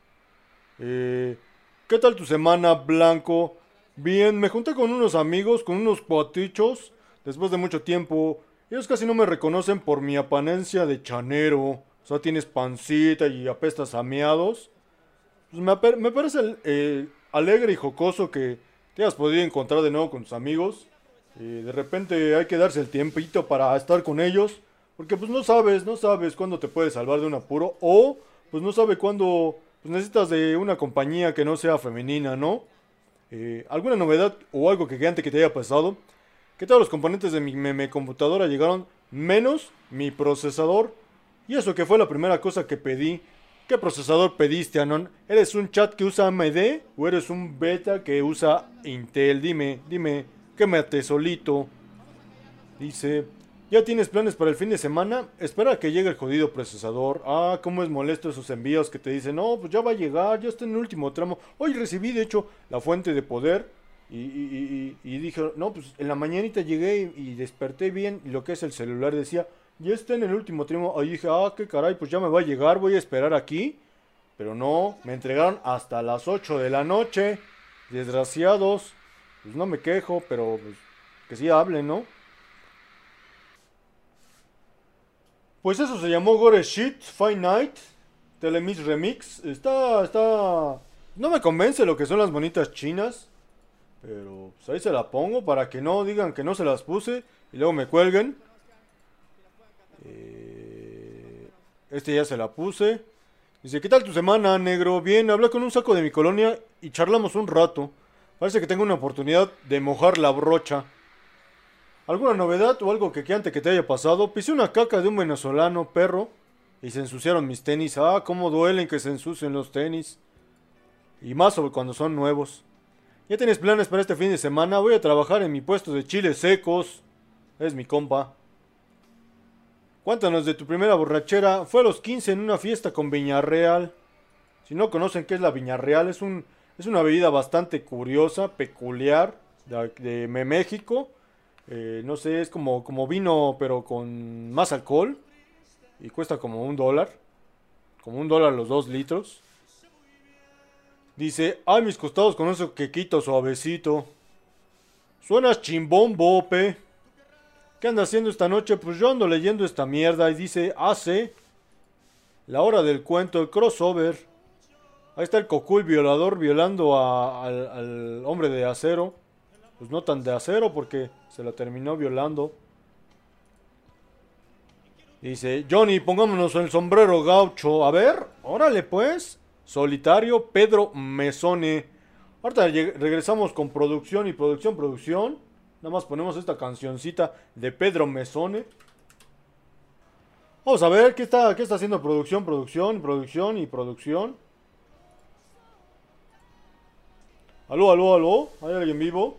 Eh... ¿Qué tal tu semana, Blanco? Bien, me junté con unos amigos, con unos cuatichos, después de mucho tiempo. Ellos casi no me reconocen por mi apariencia de chanero. O sea, tienes pancita y apestas a miados. Pues me, ape- me parece eh, alegre y jocoso que te hayas podido encontrar de nuevo con tus amigos. Eh, de repente hay que darse el tiempito para estar con ellos. Porque pues no sabes, no sabes cuándo te puedes salvar de un apuro. O pues no sabes cuándo... Pues necesitas de una compañía que no sea femenina, ¿no? Eh, ¿Alguna novedad o algo que antes que te haya pasado? Que todos los componentes de mi meme computadora llegaron menos mi procesador. Y eso que fue la primera cosa que pedí. ¿Qué procesador pediste, Anon? ¿Eres un chat que usa A M D o eres un beta que usa Intel? Dime, dime, quémate solito. Dice... ¿Ya tienes planes para el fin de semana? Espera a que llegue el jodido procesador. Ah, cómo es molesto esos envíos que te dicen, no, pues ya va a llegar, ya está en el último tramo. Hoy recibí, de hecho, la fuente de poder y, y, y, y dije, no, pues en la mañanita llegué y, y desperté bien y lo que es el celular decía, ya está en el último tramo. Ahí dije, ah, qué caray, pues ya me va a llegar, voy a esperar aquí. Pero no, me entregaron hasta las ocho de la noche. Desgraciados. Pues no me quejo, pero pues, que sí hablen, ¿no? Pues eso se llamó Gore Shit, Fine Night, Telemis Remix. Está, está No me convence lo que son las monitas chinas. Pero pues ahí se la pongo para que no digan que no se las puse y luego me cuelguen. Eh, este ya se la puse. Dice, ¿qué tal tu semana, negro? Bien, hablé con un saco de mi colonia y charlamos un rato. Parece que tengo una oportunidad de mojar la brocha. ¿Alguna novedad o algo que queante que te haya pasado? Pisé una caca de un venezolano, perro, y se ensuciaron mis tenis. Ah, cómo duelen que se ensucien los tenis. Y más sobre cuando son nuevos. ¿Ya tienes planes para este fin de semana? Voy a trabajar en mi puesto de chiles secos. Es mi compa. Cuéntanos de tu primera borrachera. Fue a los quince en una fiesta con Viñarreal. Si no conocen qué es la Viñarreal, es, un, es una bebida bastante curiosa, peculiar, de, de México. Eh, no sé, es como, como vino, pero con más alcohol. Y cuesta como un dólar. Como un dólar los dos litros. Dice, ay, mis costados con ese quequito suavecito. Suenas chimbón, bope. ¿Qué anda haciendo esta noche? Pues yo ando leyendo esta mierda y dice, hace la hora del cuento, el crossover. Ahí está el Cocul violador violando a, al, al hombre de acero. Pues no tan de acero porque se la terminó violando. Dice, Johnny, pongámonos el sombrero gaucho. A ver, órale pues. Solitario, Pedro Mesone. Ahorita regresamos con producción y producción, producción. Nada más ponemos esta cancioncita de Pedro Mesone. Vamos a ver qué está, qué está haciendo producción, producción, producción y producción. Aló, aló, aló. ¿Hay alguien vivo?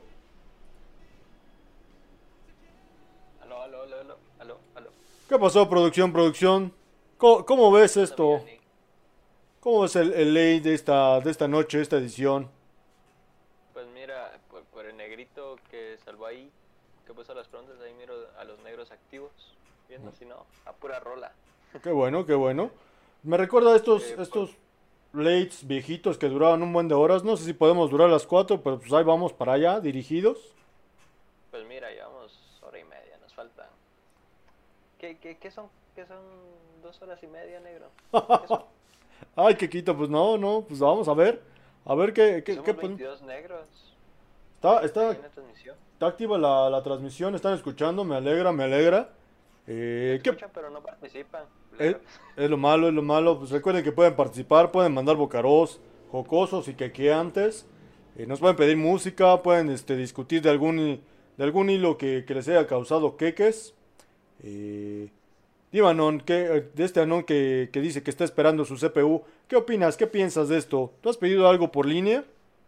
Aló, aló, aló, aló, aló, aló. ¿Qué pasó, producción, producción? ¿Cómo, cómo ves esto? ¿Cómo es el, el ley de esta, de esta noche, esta edición? Pues mira, por, por el negrito que salvó ahí, que puso las preguntas, ahí miro a los negros activos, viendo si no, a pura rola. Qué bueno, qué bueno. Me recuerda a estos, Eh, estos lates viejitos que duraban un buen de horas. No sé si podemos durar las cuatro, pero pues ahí vamos para allá, dirigidos. Pues mira, llevamos hora y media, nos faltan. ¿Qué, qué, qué son? ¿Qué son dos horas y media, negro? ¿Qué son? Ay, Quequito, pues no, no, pues vamos a ver. A ver qué... qué, Somos qué pon- veintidós negros. está, está, Ahí en la transmisión. está activa la, la transmisión, están escuchando, me alegra, me alegra. Eh, ¿qué, Escuchan, pero no participan. Es, es lo malo, es lo malo. Pues recuerden que pueden participar, pueden mandar bocaros, jocosos y quequeantes. Eh, nos pueden pedir música, pueden este, discutir de algún, de algún hilo que, que les haya causado queques. Eh, Divanon, ¿qué, de este Anon que, que dice que está esperando su C P U, ¿qué opinas? ¿Qué piensas de esto? ¿Tú has pedido algo por línea?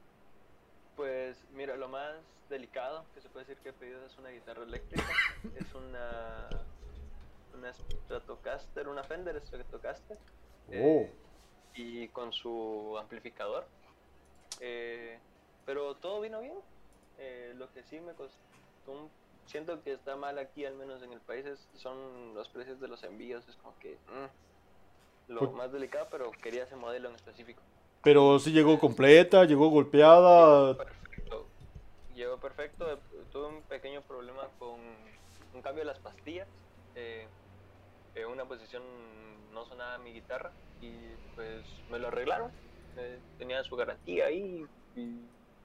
Pues mira, lo más delicado que se puede decir que he pedido es una guitarra eléctrica. Es una una Stratocaster, una Fender Stratocaster. Oh. eh, y con su amplificador. Eh, pero todo vino bien. Eh, lo que sí me costó un, siento que está mal aquí, al menos en el país, es, son los precios de los envíos. Es como que mm, lo Por- más delicado, pero quería ese modelo en específico. Pero sí llegó completa, llegó golpeada. Perfecto. Llegó perfecto. eh, Tuve un pequeño problema con un cambio de las pastillas. Eh, en una posición no sonaba mi guitarra y pues me lo arreglaron. Eh, tenía su garantía ahí y,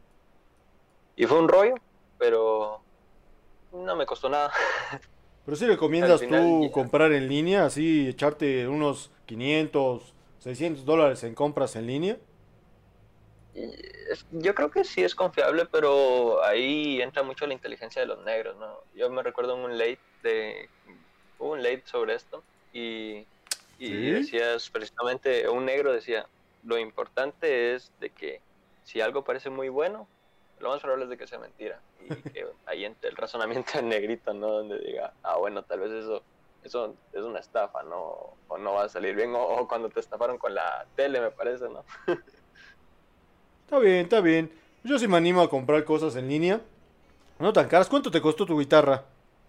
y fue un rollo, pero no me costó nada. Pero sí recomiendas Al final, tú ya. comprar en línea, así echarte unos quinientos, seiscientos dólares en compras en línea. Y es- Yo creo que sí es confiable, pero ahí entra mucho la inteligencia de los negros, ¿no? Yo me recuerdo en un late de hubo un late sobre esto y, y ¿Sí? decías precisamente, un negro decía, lo importante es de que si algo parece muy bueno, lo más probable es de que sea mentira. Y que ahí entra el razonamiento del negrito, ¿no? Donde diga, ah, bueno, tal vez eso, eso es una estafa, ¿no? O no va a salir bien, o, o cuando te estafaron con la tele, me parece, ¿no? Está bien, está bien. Yo sí me animo a comprar cosas en línea. No tan caras. ¿Cuánto te costó tu guitarra?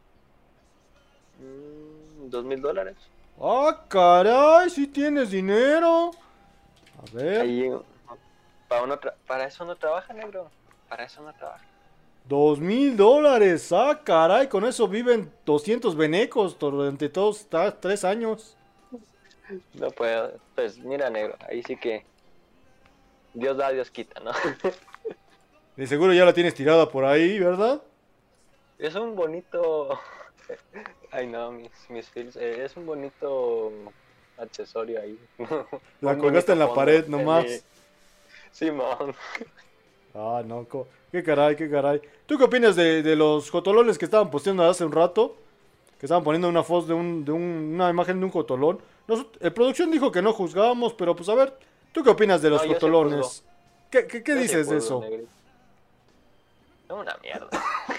Mm, Dos mil dólares. Ah, caray, si tienes dinero. A ver, Ahí, para, uno tra- para eso no trabaja, negro. Para eso no trabaja. dos mil dólares. Ah, caray, con eso viven doscientos venecos durante todos ta- tres años. No puedo. Pues mira, negro, ahí sí que Dios da, Dios quita, ¿no? De seguro ya la tienes tirada por ahí, ¿verdad? Es un bonito... Ay, no, mis, mis feels. eh, es un bonito accesorio ahí. La Un colgaste bonito en la fondo pared en nomás. mi- Simón. Ah, no, co- qué caray, qué caray. ¿Tú qué opinas de, de los jotolones que estaban posteando hace un rato? Que estaban poniendo una foto de, un, de un- una imagen de un jotolón. Nos, el producción dijo que no juzgábamos, pero pues a ver, ¿tú qué opinas de los No, yo sí jotolones? ¿Qué, qué, qué Yo sí dices de juzgo, eso? negrito. Es una mierda.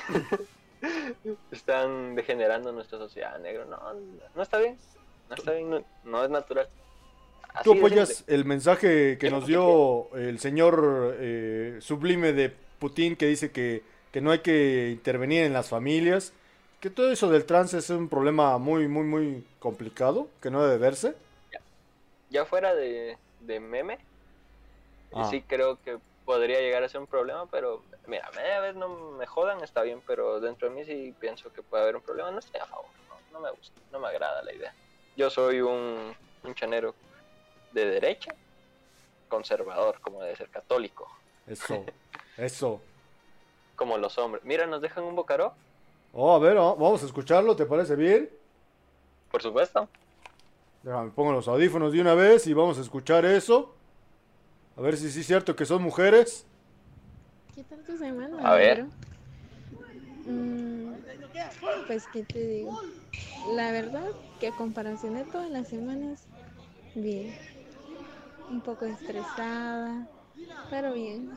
Están degenerando nuestra sociedad, negro. No, no está bien. No está bien, no, no es natural. ¿Tú Así de apoyas simple. el mensaje que Yo nos no dio el señor eh, sublime de Putin que dice que, que no hay que intervenir en las familias? Que todo eso del trans es un problema muy, muy, muy complicado, que no debe verse. Ya fuera de, de meme, Ah. sí creo que podría llegar a ser un problema, pero mira, media vez no me jodan, está bien, pero dentro de mí sí pienso que puede haber un problema. No estoy a favor, no, no me gusta, no me agrada la idea. Yo soy un, un chanero de derecha, conservador, como debe ser, católico, Eso, eso. como los hombres. Mira, nos dejan un bocaró, Oh, a ver, oh, vamos a escucharlo, ¿te parece bien? por supuesto. Déjame, pongo los audífonos de una vez y vamos a escuchar eso. A ver si sí es cierto que son mujeres. ¿Qué tal tu semana, A ver. negro? Mm, pues, ¿qué te digo? La verdad que a comparación de todas las semanas, bien. Un poco estresada, pero bien.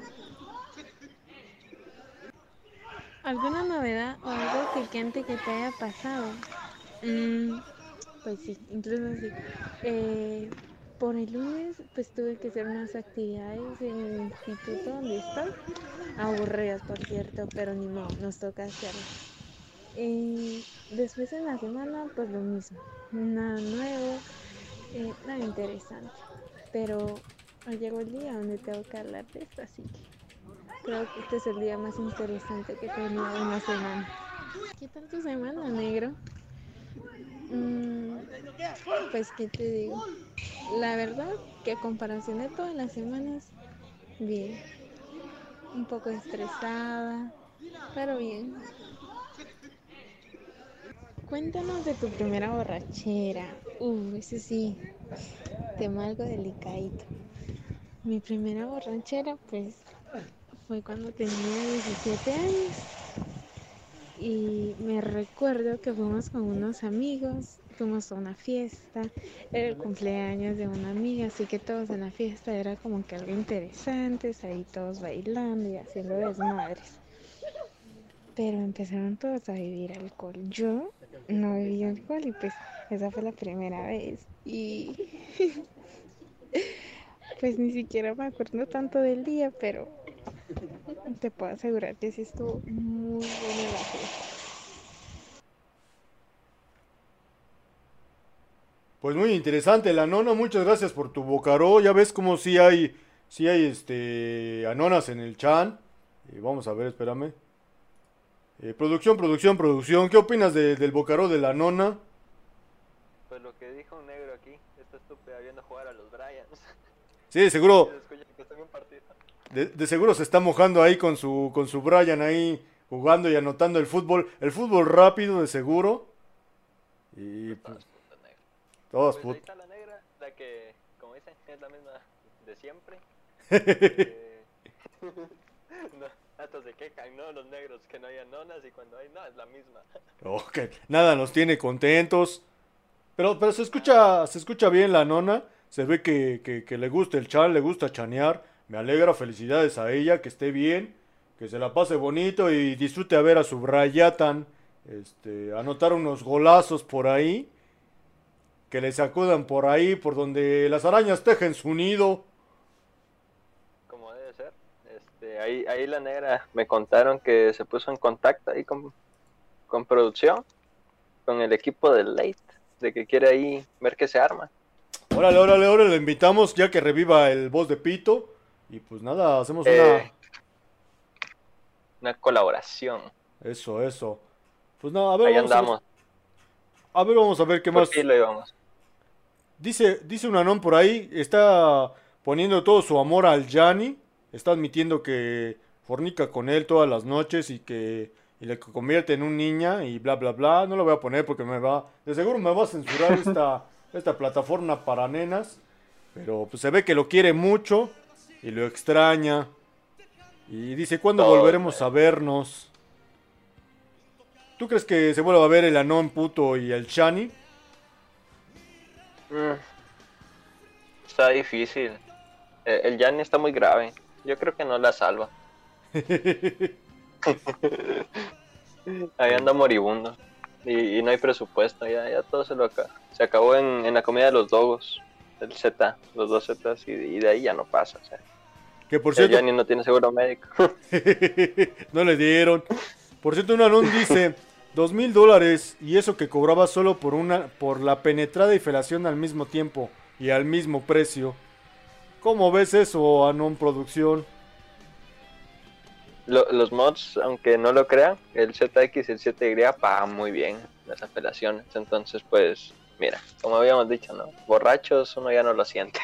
¿Alguna novedad o algo picante que te haya pasado? Mm, pues sí, incluso sí. Eh, por el lunes pues tuve que hacer unas actividades en el instituto donde estoy. Aburridas, por cierto, pero ni modo, nos toca hacerlas. Y después en la semana pues lo mismo. Nada nuevo, eh, nada interesante. Pero hoy llegó el día donde tengo que hablar de esto, así que creo que este es el día más interesante que he tenido en la semana. ¿Qué tal tu semana, negro? Mm, pues, ¿qué te digo? La verdad que a comparación de todas las semanas, bien. Un poco estresada, pero bien. Cuéntanos de tu primera borrachera. Uh, ese sí, tema algo delicadito. Mi primera borrachera, pues, fue cuando tenía diecisiete años. Y me recuerdo que fuimos con unos amigos, fuimos a una fiesta, era el cumpleaños de una amiga, así que todos en la fiesta era como que algo interesante, ahí todos bailando y haciendo desmadres. Pero empezaron todos a beber alcohol. Yo no bebí alcohol y pues esa fue la primera vez. Y pues ni siquiera me acuerdo tanto del día, pero te puedo asegurar que sí estuvo muy buena la fiesta. Pues muy interesante, la nona, muchas gracias por tu bocaró. Ya ves como si hay, sí hay este, anonas en el chan. Eh, vamos a ver, espérame. Eh, producción, producción, producción. ¿Qué opinas de- del bocaró de la nona? Pues lo que dijo un negro aquí, esta estúpida viendo jugar a los Bryans. Sí, de seguro, Se escucha que está en un partido. de, de seguro se está mojando ahí con su, con su Brian ahí jugando y anotando el fútbol. El fútbol rápido, de seguro. Y pues, Todas putas, negro. todas Pues ahí put- está la negra, la que, como dicen, es la misma de siempre. Eh, no, hasta se quejan, ¿no? Los negros que no hayan nonas y cuando hay, no, es la misma. Ok, nada nos tiene contentos. Pero, pero se escucha, se escucha bien la nona. Se ve que, que, que le gusta el chan, le gusta chanear. Me alegra, felicidades a ella, que esté bien, que se la pase bonito y disfrute a ver a su Brayatan este, anotar unos golazos por ahí. Que le sacudan por ahí, por donde las arañas tejen su nido. Como debe ser. Este, ahí, ahí la negra me contaron que se puso en contacto ahí con, con producción, con el equipo del Late, de que quiere ahí ver qué se arma. Órale, órale, órale, le invitamos ya que reviva el voz de Pito. Y pues nada, hacemos Eh, una... Una colaboración. Eso, eso. Pues nada, a ver, Ahí vamos a ver. andamos. A ver, vamos a ver qué Por más. ti lo íbamos. Dice, dice un anón por ahí, está poniendo todo su amor al Gianni. Está admitiendo que fornica con él todas las noches y que y le convierte en un niña y bla bla bla. No lo voy a poner porque me va, de seguro me va a censurar esta, esta plataforma para nenas. Pero pues se ve que lo quiere mucho y lo extraña. Y dice, ¿cuándo Oh, volveremos a vernos? ¿Tú crees que se vuelva a ver el Anón puto y el Shani? Mm, está difícil. Eh, El Gianni está muy grave. Yo creo que no la salva. Ahí anda moribundo. Y, y no hay presupuesto. Ya, ya todo se lo acaba. Se acabó en, en la comida de los dogos. El Z, los dos Zetas. Y, y de ahí ya no pasa. O sea, Que por el cierto, Gianni no tiene seguro médico. no le dieron. Por cierto, un Anón dice, dos mil dólares y eso que cobraba solo por una, por la penetrada y felación al mismo tiempo y al mismo precio. ¿Cómo ves eso, Anón Producción? Lo- los mods, aunque no lo crean, el Z X y el siete Y pagan muy bien las apelaciones. Entonces, pues, mira, como habíamos dicho, ¿no? Borrachos uno ya no lo siente.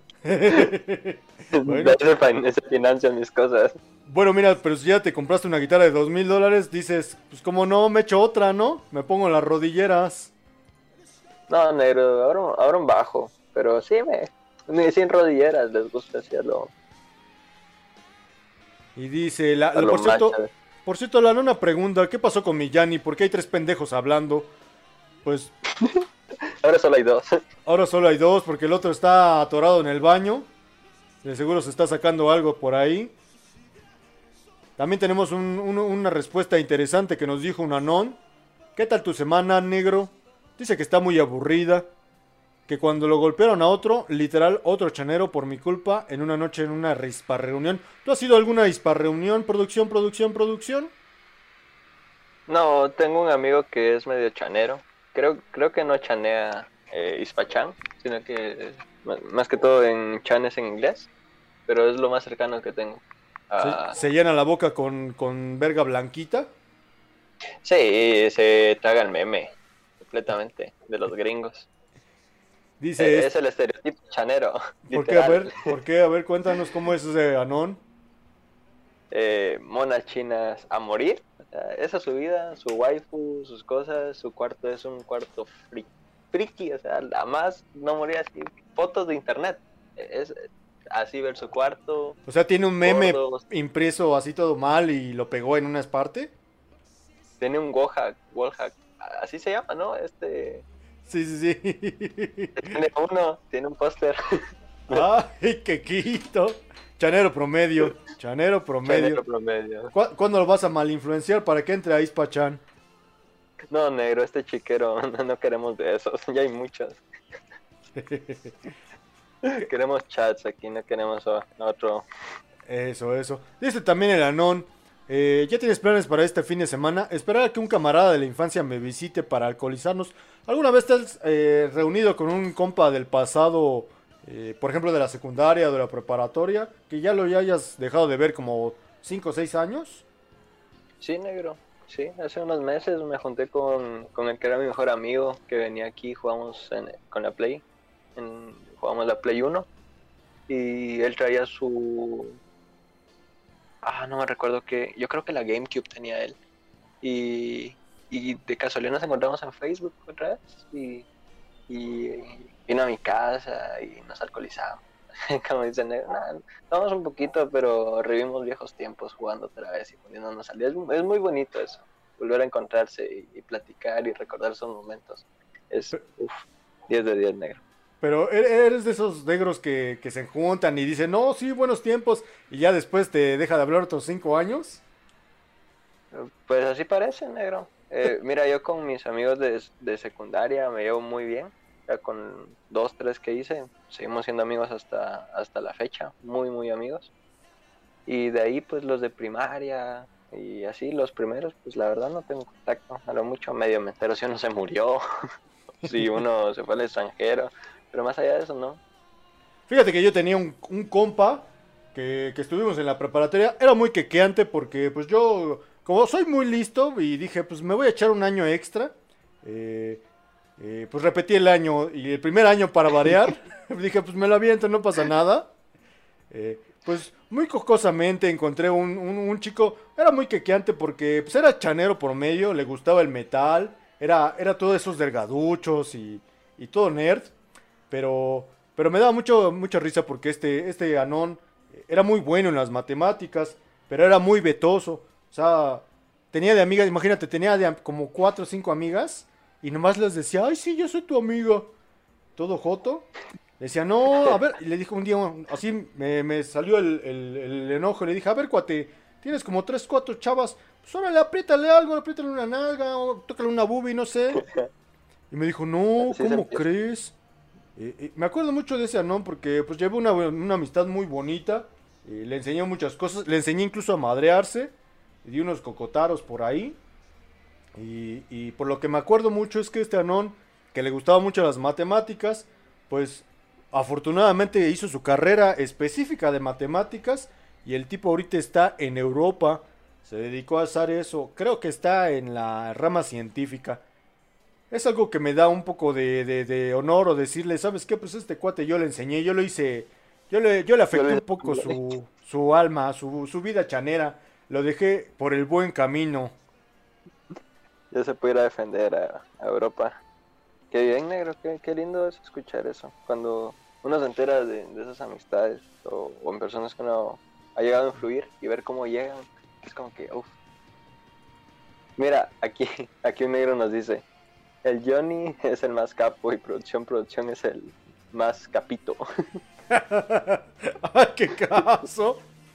Bueno. De eso fin- se financian mis cosas. Bueno, mira, pero si ya te compraste una guitarra de dos mil dólares, dices, pues como no, me echo otra, ¿no? Me pongo las rodilleras. No, negro, ahora, ahora un bajo. Pero sí, me, ni sin rodilleras les gusta hacerlo. Y dice, la, A lo por cierto, macho. por cierto, la nona pregunta, ¿qué pasó con mi Yanni? ¿Por qué hay tres pendejos hablando? Pues Ahora solo hay dos. ahora solo hay dos, porque el otro está atorado en el baño. De seguro se está sacando algo por ahí. También tenemos un- un- una respuesta interesante que nos dijo un Anón. ¿Qué tal tu semana, negro? Dice que está muy aburrida. Que cuando lo golpearon a otro, literal, otro chanero por mi culpa, en una noche en una rispa reunión. ¿Tú has ido a alguna rispa reunión? Producción, producción, producción. No, tengo un amigo que es medio chanero. Creo, creo que no chanea eh, Ispachan, sino que ma- más que todo en chan es en inglés. Pero es lo más cercano que tengo. Ah, Se, se llena la boca con, con verga blanquita. sí, se traga el meme completamente de los gringos. Dice, Eh, es- es el estereotipo chanero. ¿por qué? A literal. ver, ¿por qué? A ver, cuéntanos cómo es ese Anón. Eh, monas chinas a morir. O sea, esa es su vida, su waifu, sus cosas, su cuarto es un cuarto fri- friki, o sea, la más no morir así. Fotos de internet. Es así ver su cuarto. O sea, tiene un meme Gordos. impreso así todo mal y lo pegó en una parte. Tiene un wallhack, wallhack, así se llama, ¿no? Este Sí, sí, sí. tiene uno, tiene un póster. Ay, qué quito. Chanero promedio. Chanero promedio. Chanero promedio. ¿Cu- ¿Cuándo lo vas a malinfluenciar para que entre a Ispachan? No, negro, este chiquero, no, no queremos de esos, ya hay muchos. Queremos chats aquí, no queremos o- otro. Eso, eso. Dice también el Anón. eh, ¿Ya tienes planes para este fin de semana? Esperar a que un camarada de la infancia me visite para alcoholizarnos. ¿Alguna vez te has eh, reunido con un compa del pasado, eh, por ejemplo de la secundaria o de la preparatoria, que ya lo ya hayas dejado de ver como cinco o seis años? Sí, negro, sí, hace unos meses me junté con, con el que era mi mejor amigo, que venía aquí, jugamos en- con la Play, en- jugamos la Play uno, y él traía su... Ah, no me recuerdo qué, yo creo que la GameCube tenía él, y, y de casualidad nos encontramos en Facebook otra vez, y, y vino a mi casa y nos alcoholizamos. Como dicen, nah, tomamos un poquito, pero revivimos viejos tiempos jugando otra vez y poniéndonos al día. Es, es muy bonito eso, volver a encontrarse y, y platicar y recordar esos momentos. Es, uff, diez de diez, negro. Pero e- eres de esos negros que, que se juntan y dicen, no, sí, buenos tiempos, y ya después te deja de hablar otros cinco años. Pues así parece, negro. Eh, mira, yo con mis amigos de, de secundaria me llevo muy bien. Ya con dos, tres que hice, seguimos siendo amigos hasta, hasta la fecha, muy, muy amigos. Y de ahí, pues los de primaria y así, los primeros, pues la verdad no tengo contacto. A lo mucho medio me entero si uno se murió, si uno se fue al extranjero, pero más allá de eso, no. Fíjate que yo tenía un, un compa que, que estuvimos en la preparatoria, era muy quequeante porque pues yo, como soy muy listo y dije, pues me voy a echar un año extra, eh, eh, pues repetí el año y el primer año para variar, dije, pues me lo aviento, no pasa nada. Eh, pues muy cocosamente encontré un, un, un chico, era muy quequeante porque pues, era chanero por medio, le gustaba el metal, era, era todo esos delgaduchos y, y todo nerd, pero, pero me daba mucho, mucha risa porque este, este Anón era muy bueno en las matemáticas, pero era muy vetoso, o sea, tenía de amigas, imagínate, tenía de como cuatro o cinco amigas y nomás les decía, ay sí, yo soy tu amiga, todo joto. Decía, no, a ver, y le dijo un día, así me, me salió el, el, el enojo, le dije, a ver, cuate, tienes como tres, cuatro chavas, pues órale, apriétale algo, apriétale una nalga, o tócale una boobie, no sé. Y me dijo, no, Así se ¿cómo empieza. crees? Eh, eh, me acuerdo mucho de ese Anón porque pues llevé una, una amistad muy bonita, eh, le enseñé muchas cosas, le enseñé incluso a madrearse, le di unos cocotaros por ahí, y, y por lo que me acuerdo mucho es que este Anón, que le gustaba mucho las matemáticas, pues afortunadamente hizo su carrera específica de matemáticas y el tipo ahorita está en Europa, se dedicó a hacer eso, creo que está en la rama científica. Es algo que me da un poco de, de, de honor o decirle, ¿sabes qué? Pues este cuate yo le enseñé, yo lo hice, yo le, yo le afecté un poco su, su alma, su, su vida chanera, lo dejé por el buen camino. Ya se puede ir a defender a, a Europa. Qué bien, negro, qué, qué lindo es escuchar eso. Cuando uno se entera de, de esas amistades o, o en personas que uno ha llegado a influir y ver cómo llegan, es como que, uff. Mira, aquí, aquí un negro nos dice, el Johnny es el más capo y producción, producción es el más capito. ¡Ay, qué caso!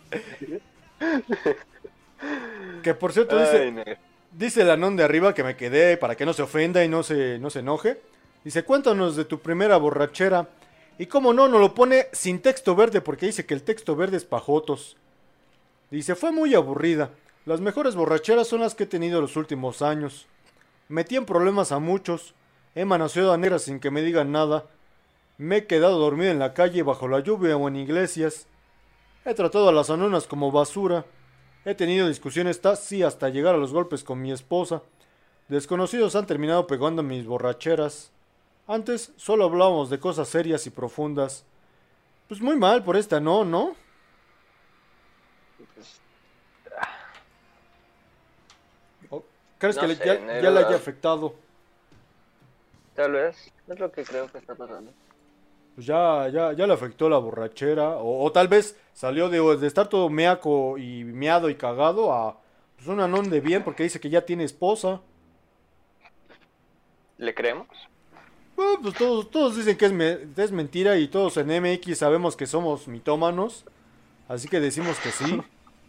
Que por cierto dice... Ay, negro. Dice el Anón de arriba que me quedé para que no se ofenda y no se, no se enoje. Dice, cuéntanos de tu primera borrachera. Y como no, nos lo pone sin texto verde porque dice que el texto verde es pajotos. Dice, fue muy aburrida. Las mejores borracheras son las que he tenido los últimos años. Metí en problemas a muchos. He manoseado a negras sin que me digan nada. Me he quedado dormido en la calle bajo la lluvia o en iglesias. He tratado a las anonas como basura. He tenido discusiones casi hasta llegar a los golpes con mi esposa. Desconocidos han terminado pegando mis borracheras. Antes solo hablábamos de cosas serias y profundas. Pues muy mal por esta, ¿no? ¿No? ¿O ¿Crees No que le- sé, ya, negro, ya le haya la- afectado? Tal vez, es lo que creo que está pasando. Pues ya, ya, ya le afectó la borrachera. O, o tal vez salió de, de estar todo meaco y meado y cagado a pues, un Anón de bien porque dice que ya tiene esposa. ¿Le creemos? Bueno, pues todos, todos dicen que es, me- es mentira y todos en M X sabemos que somos mitómanos. Así que decimos que sí.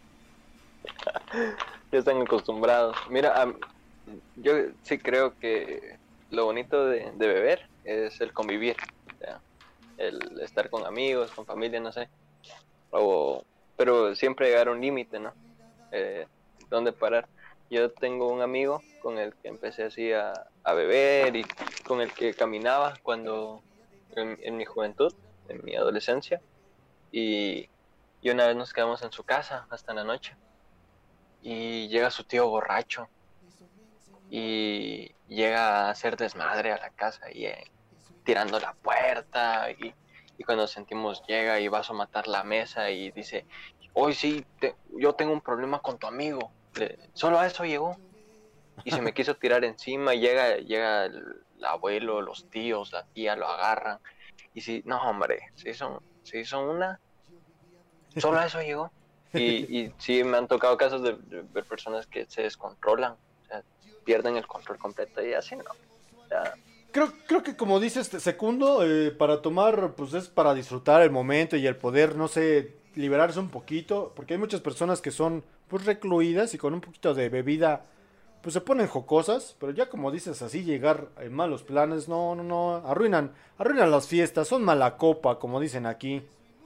Ya están acostumbrados. Mira, am- yo sí creo que lo bonito de, de beber es el convivir. O sea, el estar con amigos, con familia, no sé. O, pero siempre llegar a un límite, ¿no? Eh, ¿Dónde parar? Yo tengo un amigo con el que empecé así a, a beber y con el que caminaba cuando en, en mi juventud, en mi adolescencia. Y, y una vez nos quedamos en su casa hasta la noche. Y llega su tío borracho. Y llega a hacer desmadre a la casa y eh, tirando la puerta. Y, y cuando sentimos llega y va a matar la mesa y dice, hoy sí, te- yo tengo un problema con tu amigo. Le- solo a eso llegó. Y se me quiso tirar encima y llega, llega el, el abuelo, los tíos, la tía, lo agarran. Y sí, no hombre, se hizo, se hizo una. Solo a eso llegó. Y, y sí me han tocado casos de, de ver personas que se descontrolan. O sea, pierden el control completo y así no. O sea, Creo, creo que como dices, segundo, eh, para tomar, pues es para disfrutar el momento y el poder, no sé, liberarse un poquito. Porque hay muchas personas que son, pues, recluidas y con un poquito de bebida, pues se ponen jocosas. Pero ya como dices, así llegar en malos planes, no, no, no, arruinan, arruinan las fiestas, son mala copa, como dicen aquí.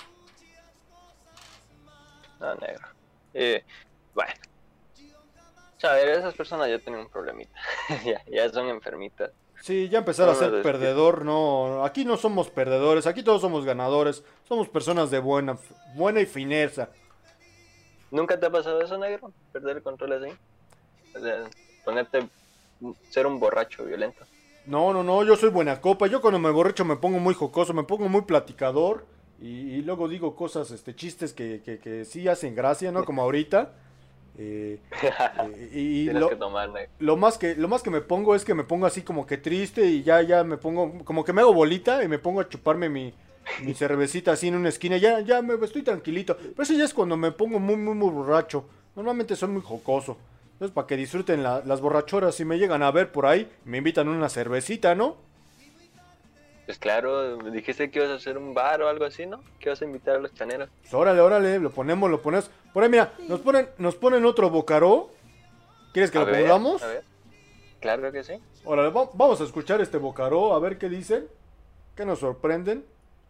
no, negro. Eh, bueno. Saber, esas personas ya tienen un problemita. ya, ya son enfermitas. Sí, ya empezar a No, ser no, es que- perdedor, no, aquí no somos perdedores, aquí todos somos ganadores, somos personas de buena, buena y fineza. ¿Nunca te ha pasado eso, negro? ¿Perder el control así? O sea, ponerte, ser un borracho violento. No, no, no, yo soy buena copa, yo cuando me borracho me pongo muy jocoso, me pongo muy platicador y, y luego digo cosas, este, chistes que, que, que sí hacen gracia, ¿no? Como ahorita. Eh, eh, y Tienes lo, que tomar, negro. lo más que lo más que me pongo es que me pongo así como que triste y ya ya me pongo como que me hago bolita y me pongo a chuparme mi, mi cervecita así en una esquina, ya ya me estoy tranquilito. Pero eso ya es cuando me pongo muy muy muy borracho. Normalmente soy muy jocoso. Entonces para que disfruten la- las borrachoras, si me llegan a ver por ahí, me invitan una cervecita, ¿no? Pues claro, me dijiste que ibas a hacer un bar o algo así, ¿no? Que ibas a invitar a los chaneros. Pues órale, órale, lo ponemos, lo ponemos. Por ahí mira, nos ponen nos ponen otro bocaró. ¿Quieres que A lo ver, pongamos? a ver. Claro que sí. Órale, va- vamos a escuchar este bocaró, a ver qué dicen. ¿Qué nos sorprenden?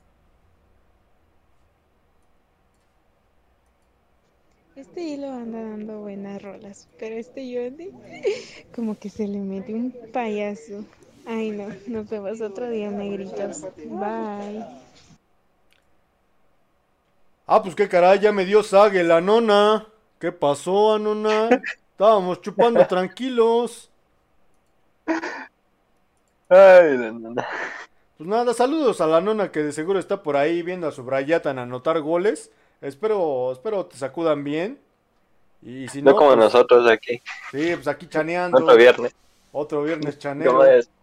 Este hilo anda dando buenas rolas, pero este Jordi como que se le mete un payaso. Ay no, nos vemos otro día, negritos. Bye. Ah, pues qué caray, ya me dio sague la nona. ¿Qué pasó, Anona? Estábamos chupando tranquilos. Ay, no, no, no. Pues nada, saludos a la nona que de seguro está por ahí viendo a su Brayatan anotar goles. Espero, espero te sacudan bien. Y si no, No como pues, nosotros aquí, sí, pues aquí chaneando. otro viernes. Otro viernes chanero. ¿Cómo es?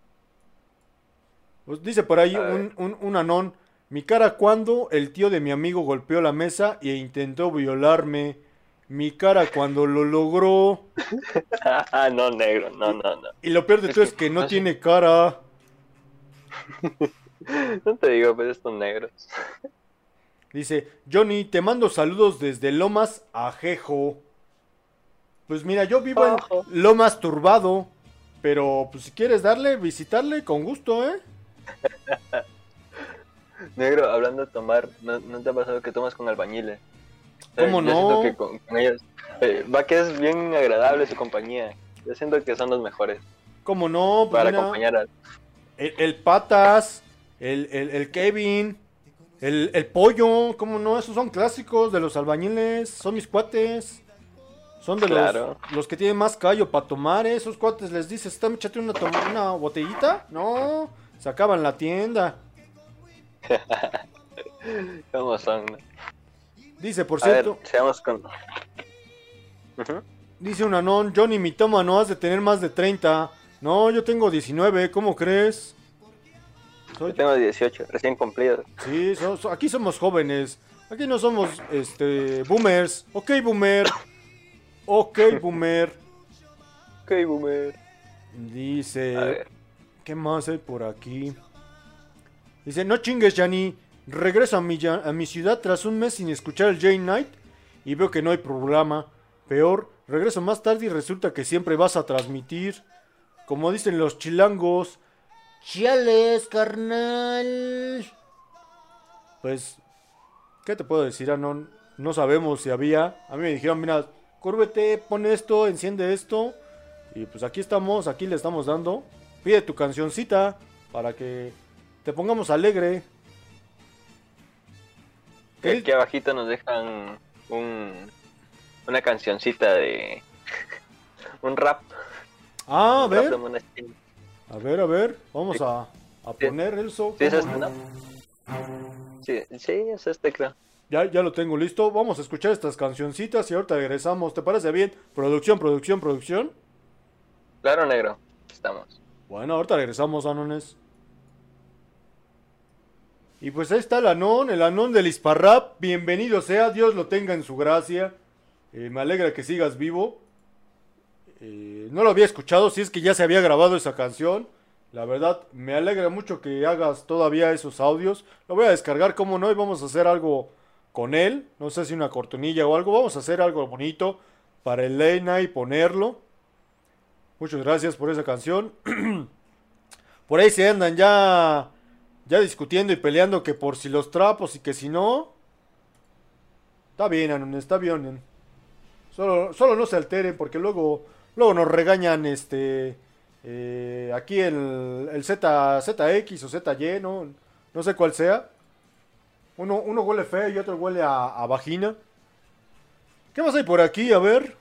Pues dice por ahí A ver. un, un, un anón. Mi cara cuando el tío de mi amigo golpeó la mesa e intentó violarme. Mi cara cuando lo logró. Ah, no, negro, no, no, no. Y lo peor de Es todo que- es que no ah, sí. tiene cara. No te digo, pues estos negros. Dice, Johnny, te mando saludos desde Lomas Ajejo. Pues mira, yo vivo en Ojo. Lomas Turbado. Pero pues si quieres darle, visitarle, con gusto, ¿eh? Negro, hablando de tomar, ¿no, no te ha pasado que tomas con albañiles? O sea, ¿Cómo yo no? siento que con, con ellos, eh, va que es bien agradable su compañía. Yo siento que son los mejores ¿Cómo no? Pues para mira, acompañar a... el, el Patas, el, el, el Kevin, el, el Pollo, ¿cómo no? Esos son clásicos de los albañiles, son mis cuates. Son de Claro. los, los que tienen más callo para tomar, ¿eh? Esos cuates les dices, ¿está échate una, tom- una botellita? No, se acaban la tienda. ¿Cómo son? ¿no? Dice, por A ver, cierto, seamos con... Ujú. dice un anón, Johnny, mi toma no has de tener más de treinta. No, yo tengo diecinueve, ¿cómo crees? Soy- Yo tengo dieciocho, recién cumplido. Sí, so- so- aquí somos jóvenes. Aquí no somos, este, boomers. Ok, boomer. Ok, boomer. Ok, boomer. A Dice, ver. ¿qué más hay por aquí? Dice, no chingues, Yanni. Regreso a mi, ya- a mi ciudad tras un mes sin escuchar el J-Night y veo que no hay programa. Peor, regreso más tarde y resulta que siempre vas a transmitir. Como dicen los chilangos. Chiales, carnal. Pues, ¿qué te puedo decir, Anon? No sabemos si había. A mí me dijeron, mira, cúrvete, pon esto, enciende esto. Y pues aquí estamos, aquí le estamos dando. Pide tu cancioncita para que te pongamos alegre. Que aquí abajito nos dejan un, una cancioncita de... un rap. Ah, a un rap ver, de Mona Chin. a ver, a ver. Vamos a, a Sí. poner eso. ¿Sí es ¿cómo este, no? no? Sí, sí, es este, creo. Ya, ya lo tengo listo. Vamos a escuchar estas cancioncitas y ahorita regresamos. ¿Te parece bien? Producción, producción, producción. Claro, negro. Estamos. Bueno, ahorita regresamos, Anones. Y pues ahí está el Anón, el Anón del Hisparrap. Bienvenido sea, Dios lo tenga en su gracia. Eh, me alegra que sigas vivo. Eh, no lo había escuchado, si es que ya se había grabado esa canción. La verdad, me alegra mucho que hagas todavía esos audios. Lo voy a descargar, como no, y vamos a hacer algo con él. No sé si una cortinilla o algo. Vamos a hacer algo bonito para el Elena y ponerlo. Muchas gracias por esa canción. Por ahí se andan ya, ya discutiendo y peleando que por si los trapos y que si no. Está bien, Anon, está bien. Solo, solo no se alteren porque luego, luego nos regañan este eh, aquí el, el Z, ZX o Z Y, ¿no? No sé cuál sea. Uno, uno huele feo y otro huele a, a vagina. ¿Qué más hay por aquí? A ver.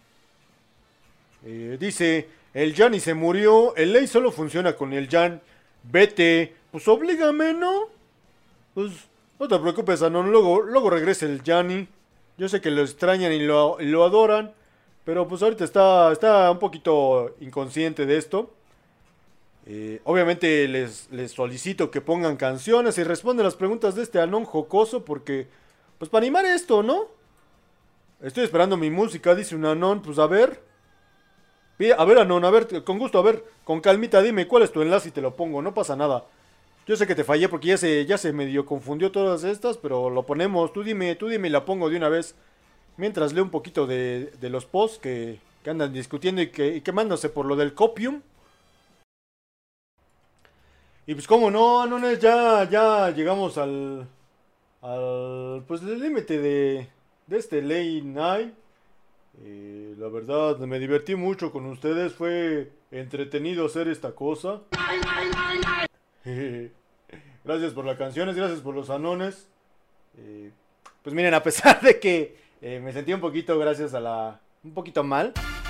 Eh, dice, el Yanni se murió, el ley solo funciona con el Jan. Vete, pues oblígame, ¿no? Pues, No te preocupes, Anon, luego, luego regresa el Yanni. Yo sé que lo extrañan y lo, y lo adoran, pero pues ahorita está, está un poquito inconsciente de esto. Eh, obviamente les, les solicito que pongan canciones y respondan las preguntas de este Anon jocoso, porque, pues para animar esto, ¿no? Estoy esperando mi música, dice un Anon, pues a ver. A ver, Anon, a ver, con gusto, a ver, con calmita, dime cuál es tu enlace y te lo pongo, no pasa nada. Yo sé que te fallé porque ya se, ya se medio confundió todas estas, pero lo ponemos, tú dime, tú dime y la pongo de una vez. Mientras leo un poquito de, de los posts que, que andan discutiendo y, que, y quemándose por lo del copium. Y pues como no, no, no, ya, ya llegamos al, al, pues el límite de, de este Late Night. Eh, la verdad, me divertí mucho con ustedes, fue entretenido hacer esta cosa. Gracias por las canciones, gracias por los anones. Eh, pues miren, a pesar de que eh, me sentí un poquito, gracias a la, un poquito mal,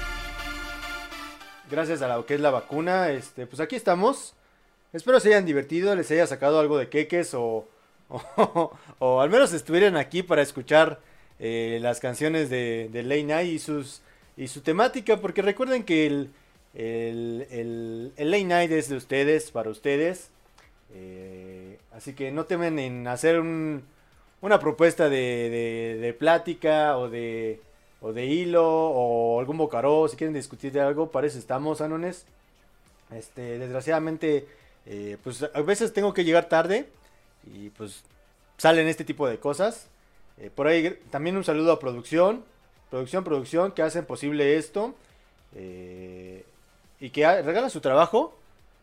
gracias a lo que es la vacuna, este, pues aquí estamos. Espero se hayan divertido, les haya sacado algo de queques o, o, o al menos estuvieran aquí para escuchar eh, las canciones de, de Late Night y, sus, y su temática, porque recuerden que el, el, el, el Late Night es de ustedes, para ustedes. Eh, así que no temen en hacer un, una propuesta de, de, de plática o de, o de hilo o algún bocaró. Si quieren discutir de algo, para eso estamos, Anones. Este, desgraciadamente, eh, pues a veces tengo que llegar tarde y pues salen este tipo de cosas. Eh, por ahí también un saludo a producción, producción, producción, que hacen posible esto eh, y que regalan su trabajo.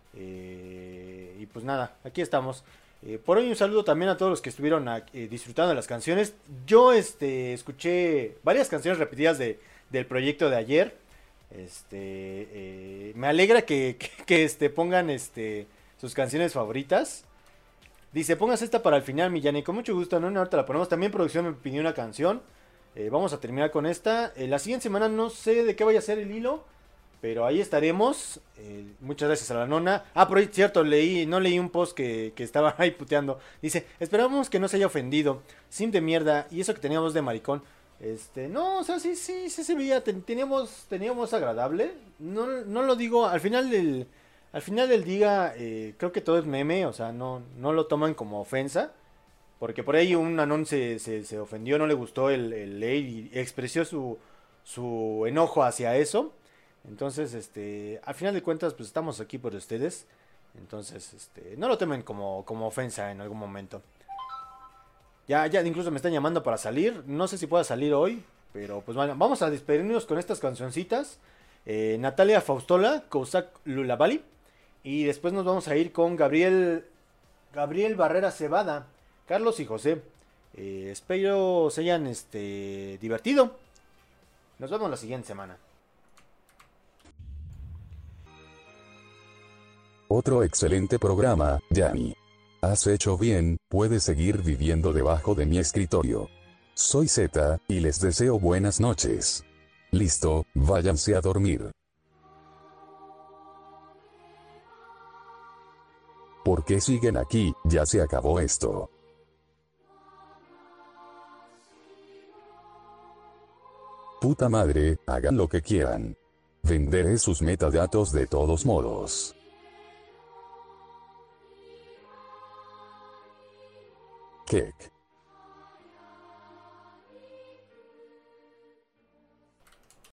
Eh, y pues nada, aquí estamos. Eh, por hoy un saludo también a todos los que estuvieron eh, disfrutando de las canciones. Yo este, escuché varias canciones repetidas de, del proyecto de ayer. Este, eh, me alegra que, que, que este, pongan este, sus canciones favoritas. Dice, pongas esta para el final, Millani. Con mucho gusto, ¿no? Ahorita la ponemos. También producción me pidió una canción. Eh, vamos a terminar con esta. Eh, la siguiente semana no sé de qué vaya a ser el hilo, pero ahí estaremos. Eh, muchas gracias a la nona. Ah, por ahí, cierto, leí, no leí un post que, que estaba ahí puteando. Dice, esperamos que no se haya ofendido. Sim de mierda. Y eso que tenía voz de maricón. Este, no, o sea, sí, sí, sí se veía. Ten, teníamos, teníamos agradable. No, no lo digo, al final del, al final del día, eh, creo que todo es meme. O sea, no, no lo toman como ofensa. Porque por ahí un anón se, se, se ofendió, no le gustó el, el ley y expresó su, su enojo hacia eso. Entonces, este, al final de cuentas, pues estamos aquí por ustedes. Entonces, este, no lo tomen como, como ofensa en algún momento. Ya, ya incluso me están llamando para salir. No sé si pueda salir hoy, pero pues bueno, vamos a despedirnos con estas cancioncitas. Eh, Natalia Faustola, Kousak Lulavali. Y después nos vamos a ir con Gabriel, Gabriel Barrera Cebada, Carlos y José. Eh, espero se hayan este, divertido. Nos vemos la siguiente semana. Otro excelente programa, Yanni. Has hecho bien, puedes seguir viviendo debajo de mi escritorio. Soy Z, y les deseo buenas noches. Listo, váyanse a dormir. ¿Por qué siguen aquí? Ya se acabó esto. Puta madre, hagan lo que quieran. Venderé sus metadatos de todos modos. Kick.